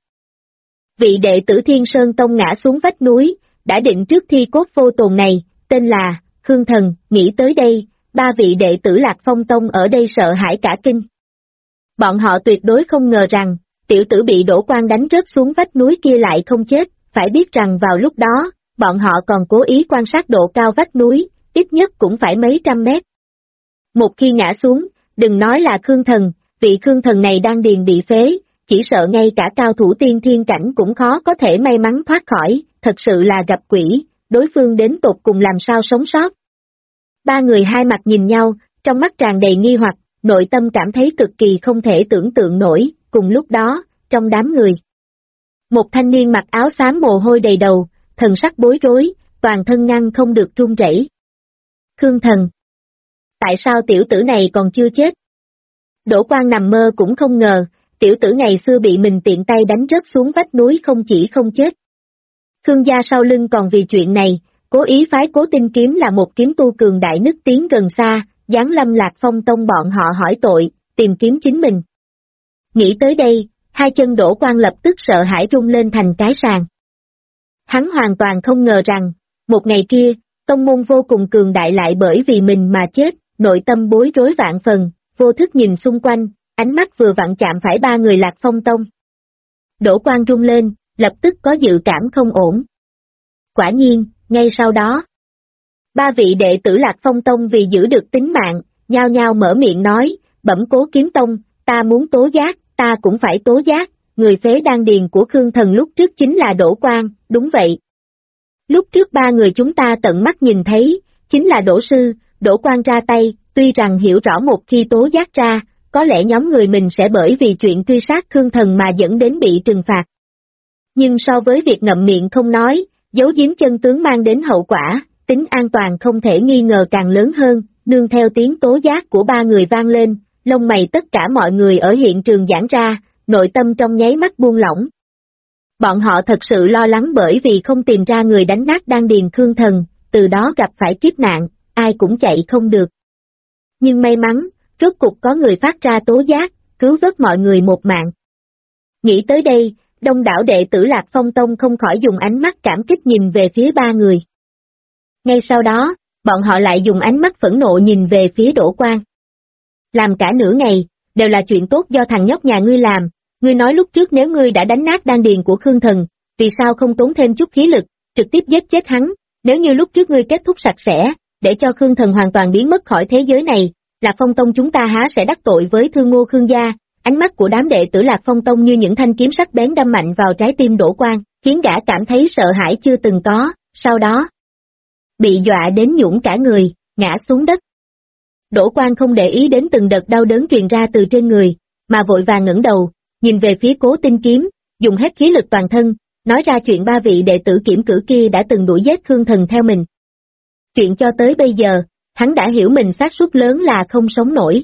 Vị đệ tử Thiên Sơn Tông ngã xuống vách núi, đã định trước thi cốt vô tồn này, tên là Khương Thần. Nghĩ tới đây, ba vị đệ tử Lạc Phong Tông ở đây sợ hãi cả kinh. Bọn họ tuyệt đối không ngờ rằng, tiểu tử bị Đỗ Quang đánh rớt xuống vách núi kia lại không chết, phải biết rằng vào lúc đó, bọn họ còn cố ý quan sát độ cao vách núi, ít nhất cũng phải mấy trăm mét. Một khi ngã xuống, đừng nói là Khương Thần, vị Khương Thần này đang điền bị phế, chỉ sợ ngay cả cao thủ tiên thiên cảnh cũng khó có thể may mắn thoát khỏi, thật sự là gặp quỷ, đối phương đến tột cùng làm sao sống sót. Ba người hai mặt nhìn nhau, trong mắt tràn đầy nghi hoặc, nội tâm cảm thấy cực kỳ không thể tưởng tượng nổi, cùng lúc đó, trong đám người. Một thanh niên mặc áo xám mồ hôi đầy đầu, thần sắc bối rối, toàn thân ngăn không được run rẩy. Khương Thần. Tại sao tiểu tử này còn chưa chết? Đỗ Quang nằm mơ cũng không ngờ, tiểu tử ngày xưa bị mình tiện tay đánh rớt xuống vách núi không chỉ không chết. Khương gia sau lưng còn vì chuyện này, cố ý phái Cố Tinh Kiếm là một kiếm tu cường đại nức tiếng gần xa, giáng lâm Lạc Phong Tông bọn họ hỏi tội, tìm kiếm chính mình. Nghĩ tới đây, hai chân Đỗ Quang lập tức sợ hãi rung lên thành cái sàn. Hắn hoàn toàn không ngờ rằng, một ngày kia, tông môn vô cùng cường đại lại bởi vì mình mà chết, nội tâm bối rối vạn phần, vô thức nhìn xung quanh, ánh mắt vừa vặn chạm phải ba người Lạc Phong Tông. Đỗ Quang rung lên, lập tức có dự cảm không ổn. Quả nhiên, ngay sau đó, ba vị đệ tử Lạc Phong Tông vì giữ được tính mạng, nhao nhao mở miệng nói, bẩm Cố Kiếm Tông, ta muốn tố giác, ta cũng phải tố giác, người phế đan điền của Khương Thần lúc trước chính là Đỗ Quang, đúng vậy. Lúc trước ba người chúng ta tận mắt nhìn thấy, chính là Đỗ Sư, Đỗ Quang ra tay, tuy rằng hiểu rõ một khi tố giác ra, có lẽ nhóm người mình sẽ bởi vì chuyện truy sát Khương Thần mà dẫn đến bị trừng phạt. Nhưng so với việc ngậm miệng không nói, giấu giếm chân tướng mang đến hậu quả, tính an toàn không thể nghi ngờ càng lớn hơn, nương theo tiếng tố giác của ba người vang lên, lông mày tất cả mọi người ở hiện trường giãn ra, nội tâm trong nháy mắt buông lỏng. Bọn họ thật sự lo lắng bởi vì không tìm ra người đánh nát đan điền Khương Thần, từ đó gặp phải kiếp nạn, ai cũng chạy không được. Nhưng may mắn, rốt cục có người phát ra tố giác, cứu vớt mọi người một mạng. Nghĩ tới đây, đông đảo đệ tử Lạc Phong Tông không khỏi dùng ánh mắt cảm kích nhìn về phía ba người. Ngay sau đó, bọn họ lại dùng ánh mắt phẫn nộ nhìn về phía Đỗ Quang. Làm cả nửa ngày, đều là chuyện tốt do thằng nhóc nhà ngươi làm, ngươi nói lúc trước nếu ngươi đã đánh nát đan điền của Khương Thần, vì sao không tốn thêm chút khí lực, trực tiếp giết chết hắn, nếu như lúc trước ngươi kết thúc sạch sẽ, để cho Khương Thần hoàn toàn biến mất khỏi thế giới này, Lạc Phong Tông chúng ta há sẽ đắc tội với thương ngô Khương gia. Ánh mắt của đám đệ tử Lạc Phong Tông như những thanh kiếm sắc bén đâm mạnh vào trái tim Đỗ Quang, khiến gã cảm thấy sợ hãi chưa từng có, sau đó bị dọa đến nhũn cả người, ngã xuống đất. Đỗ Quang không để ý đến từng đợt đau đớn truyền ra từ trên người, mà vội vàng ngẩng đầu, nhìn về phía Cố Tinh Kiếm, dùng hết khí lực toàn thân, nói ra chuyện ba vị đệ tử Kiểm Cử kia đã từng đuổi giết Khương Thần theo mình. Chuyện cho tới bây giờ, hắn đã hiểu mình xác suất lớn là không sống nổi.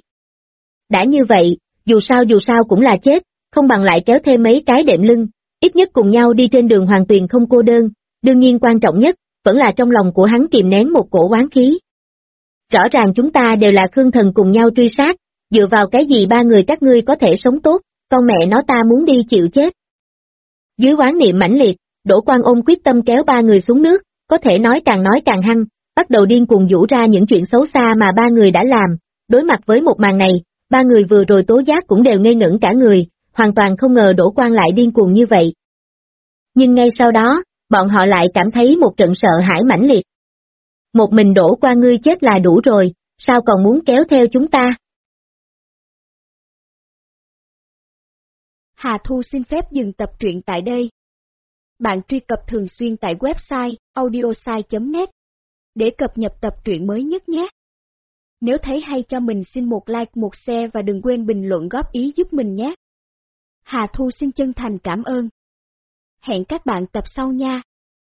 Đã như vậy, dù sao cũng là chết, không bằng lại kéo thêm mấy cái đệm lưng, ít nhất cùng nhau đi trên đường Hoàng Tuyền không cô đơn, đương nhiên quan trọng nhất, vẫn là trong lòng của hắn kìm nén một cổ oán khí. Rõ ràng chúng ta đều là Khương Thần cùng nhau truy sát, dựa vào cái gì ba người các ngươi có thể sống tốt, con mẹ nó ta muốn đi chịu chết. Dưới oán niệm mãnh liệt, Đỗ Quang ôm quyết tâm kéo ba người xuống nước, có thể nói càng hăng, bắt đầu điên cuồng giũ ra những chuyện xấu xa mà ba người đã làm, đối mặt với một màn này, ba người vừa rồi tố giác cũng đều ngây ngẩn cả người, hoàn toàn không ngờ Đỗ Quang lại điên cuồng như vậy. Nhưng ngay sau đó, bọn họ lại cảm thấy một trận sợ hãi mãnh liệt. Một mình Đỗ Quang ngươi chết là đủ rồi, sao còn muốn kéo theo chúng ta? Hà Thu xin phép dừng tập truyện tại đây. Bạn truy cập thường xuyên tại website audiosai.net để cập nhật tập truyện mới nhất nhé. Nếu thấy hay cho mình xin một like, một share và đừng quên bình luận góp ý giúp mình nhé. Hà Thu xin chân thành cảm ơn. Hẹn các bạn tập sau nha.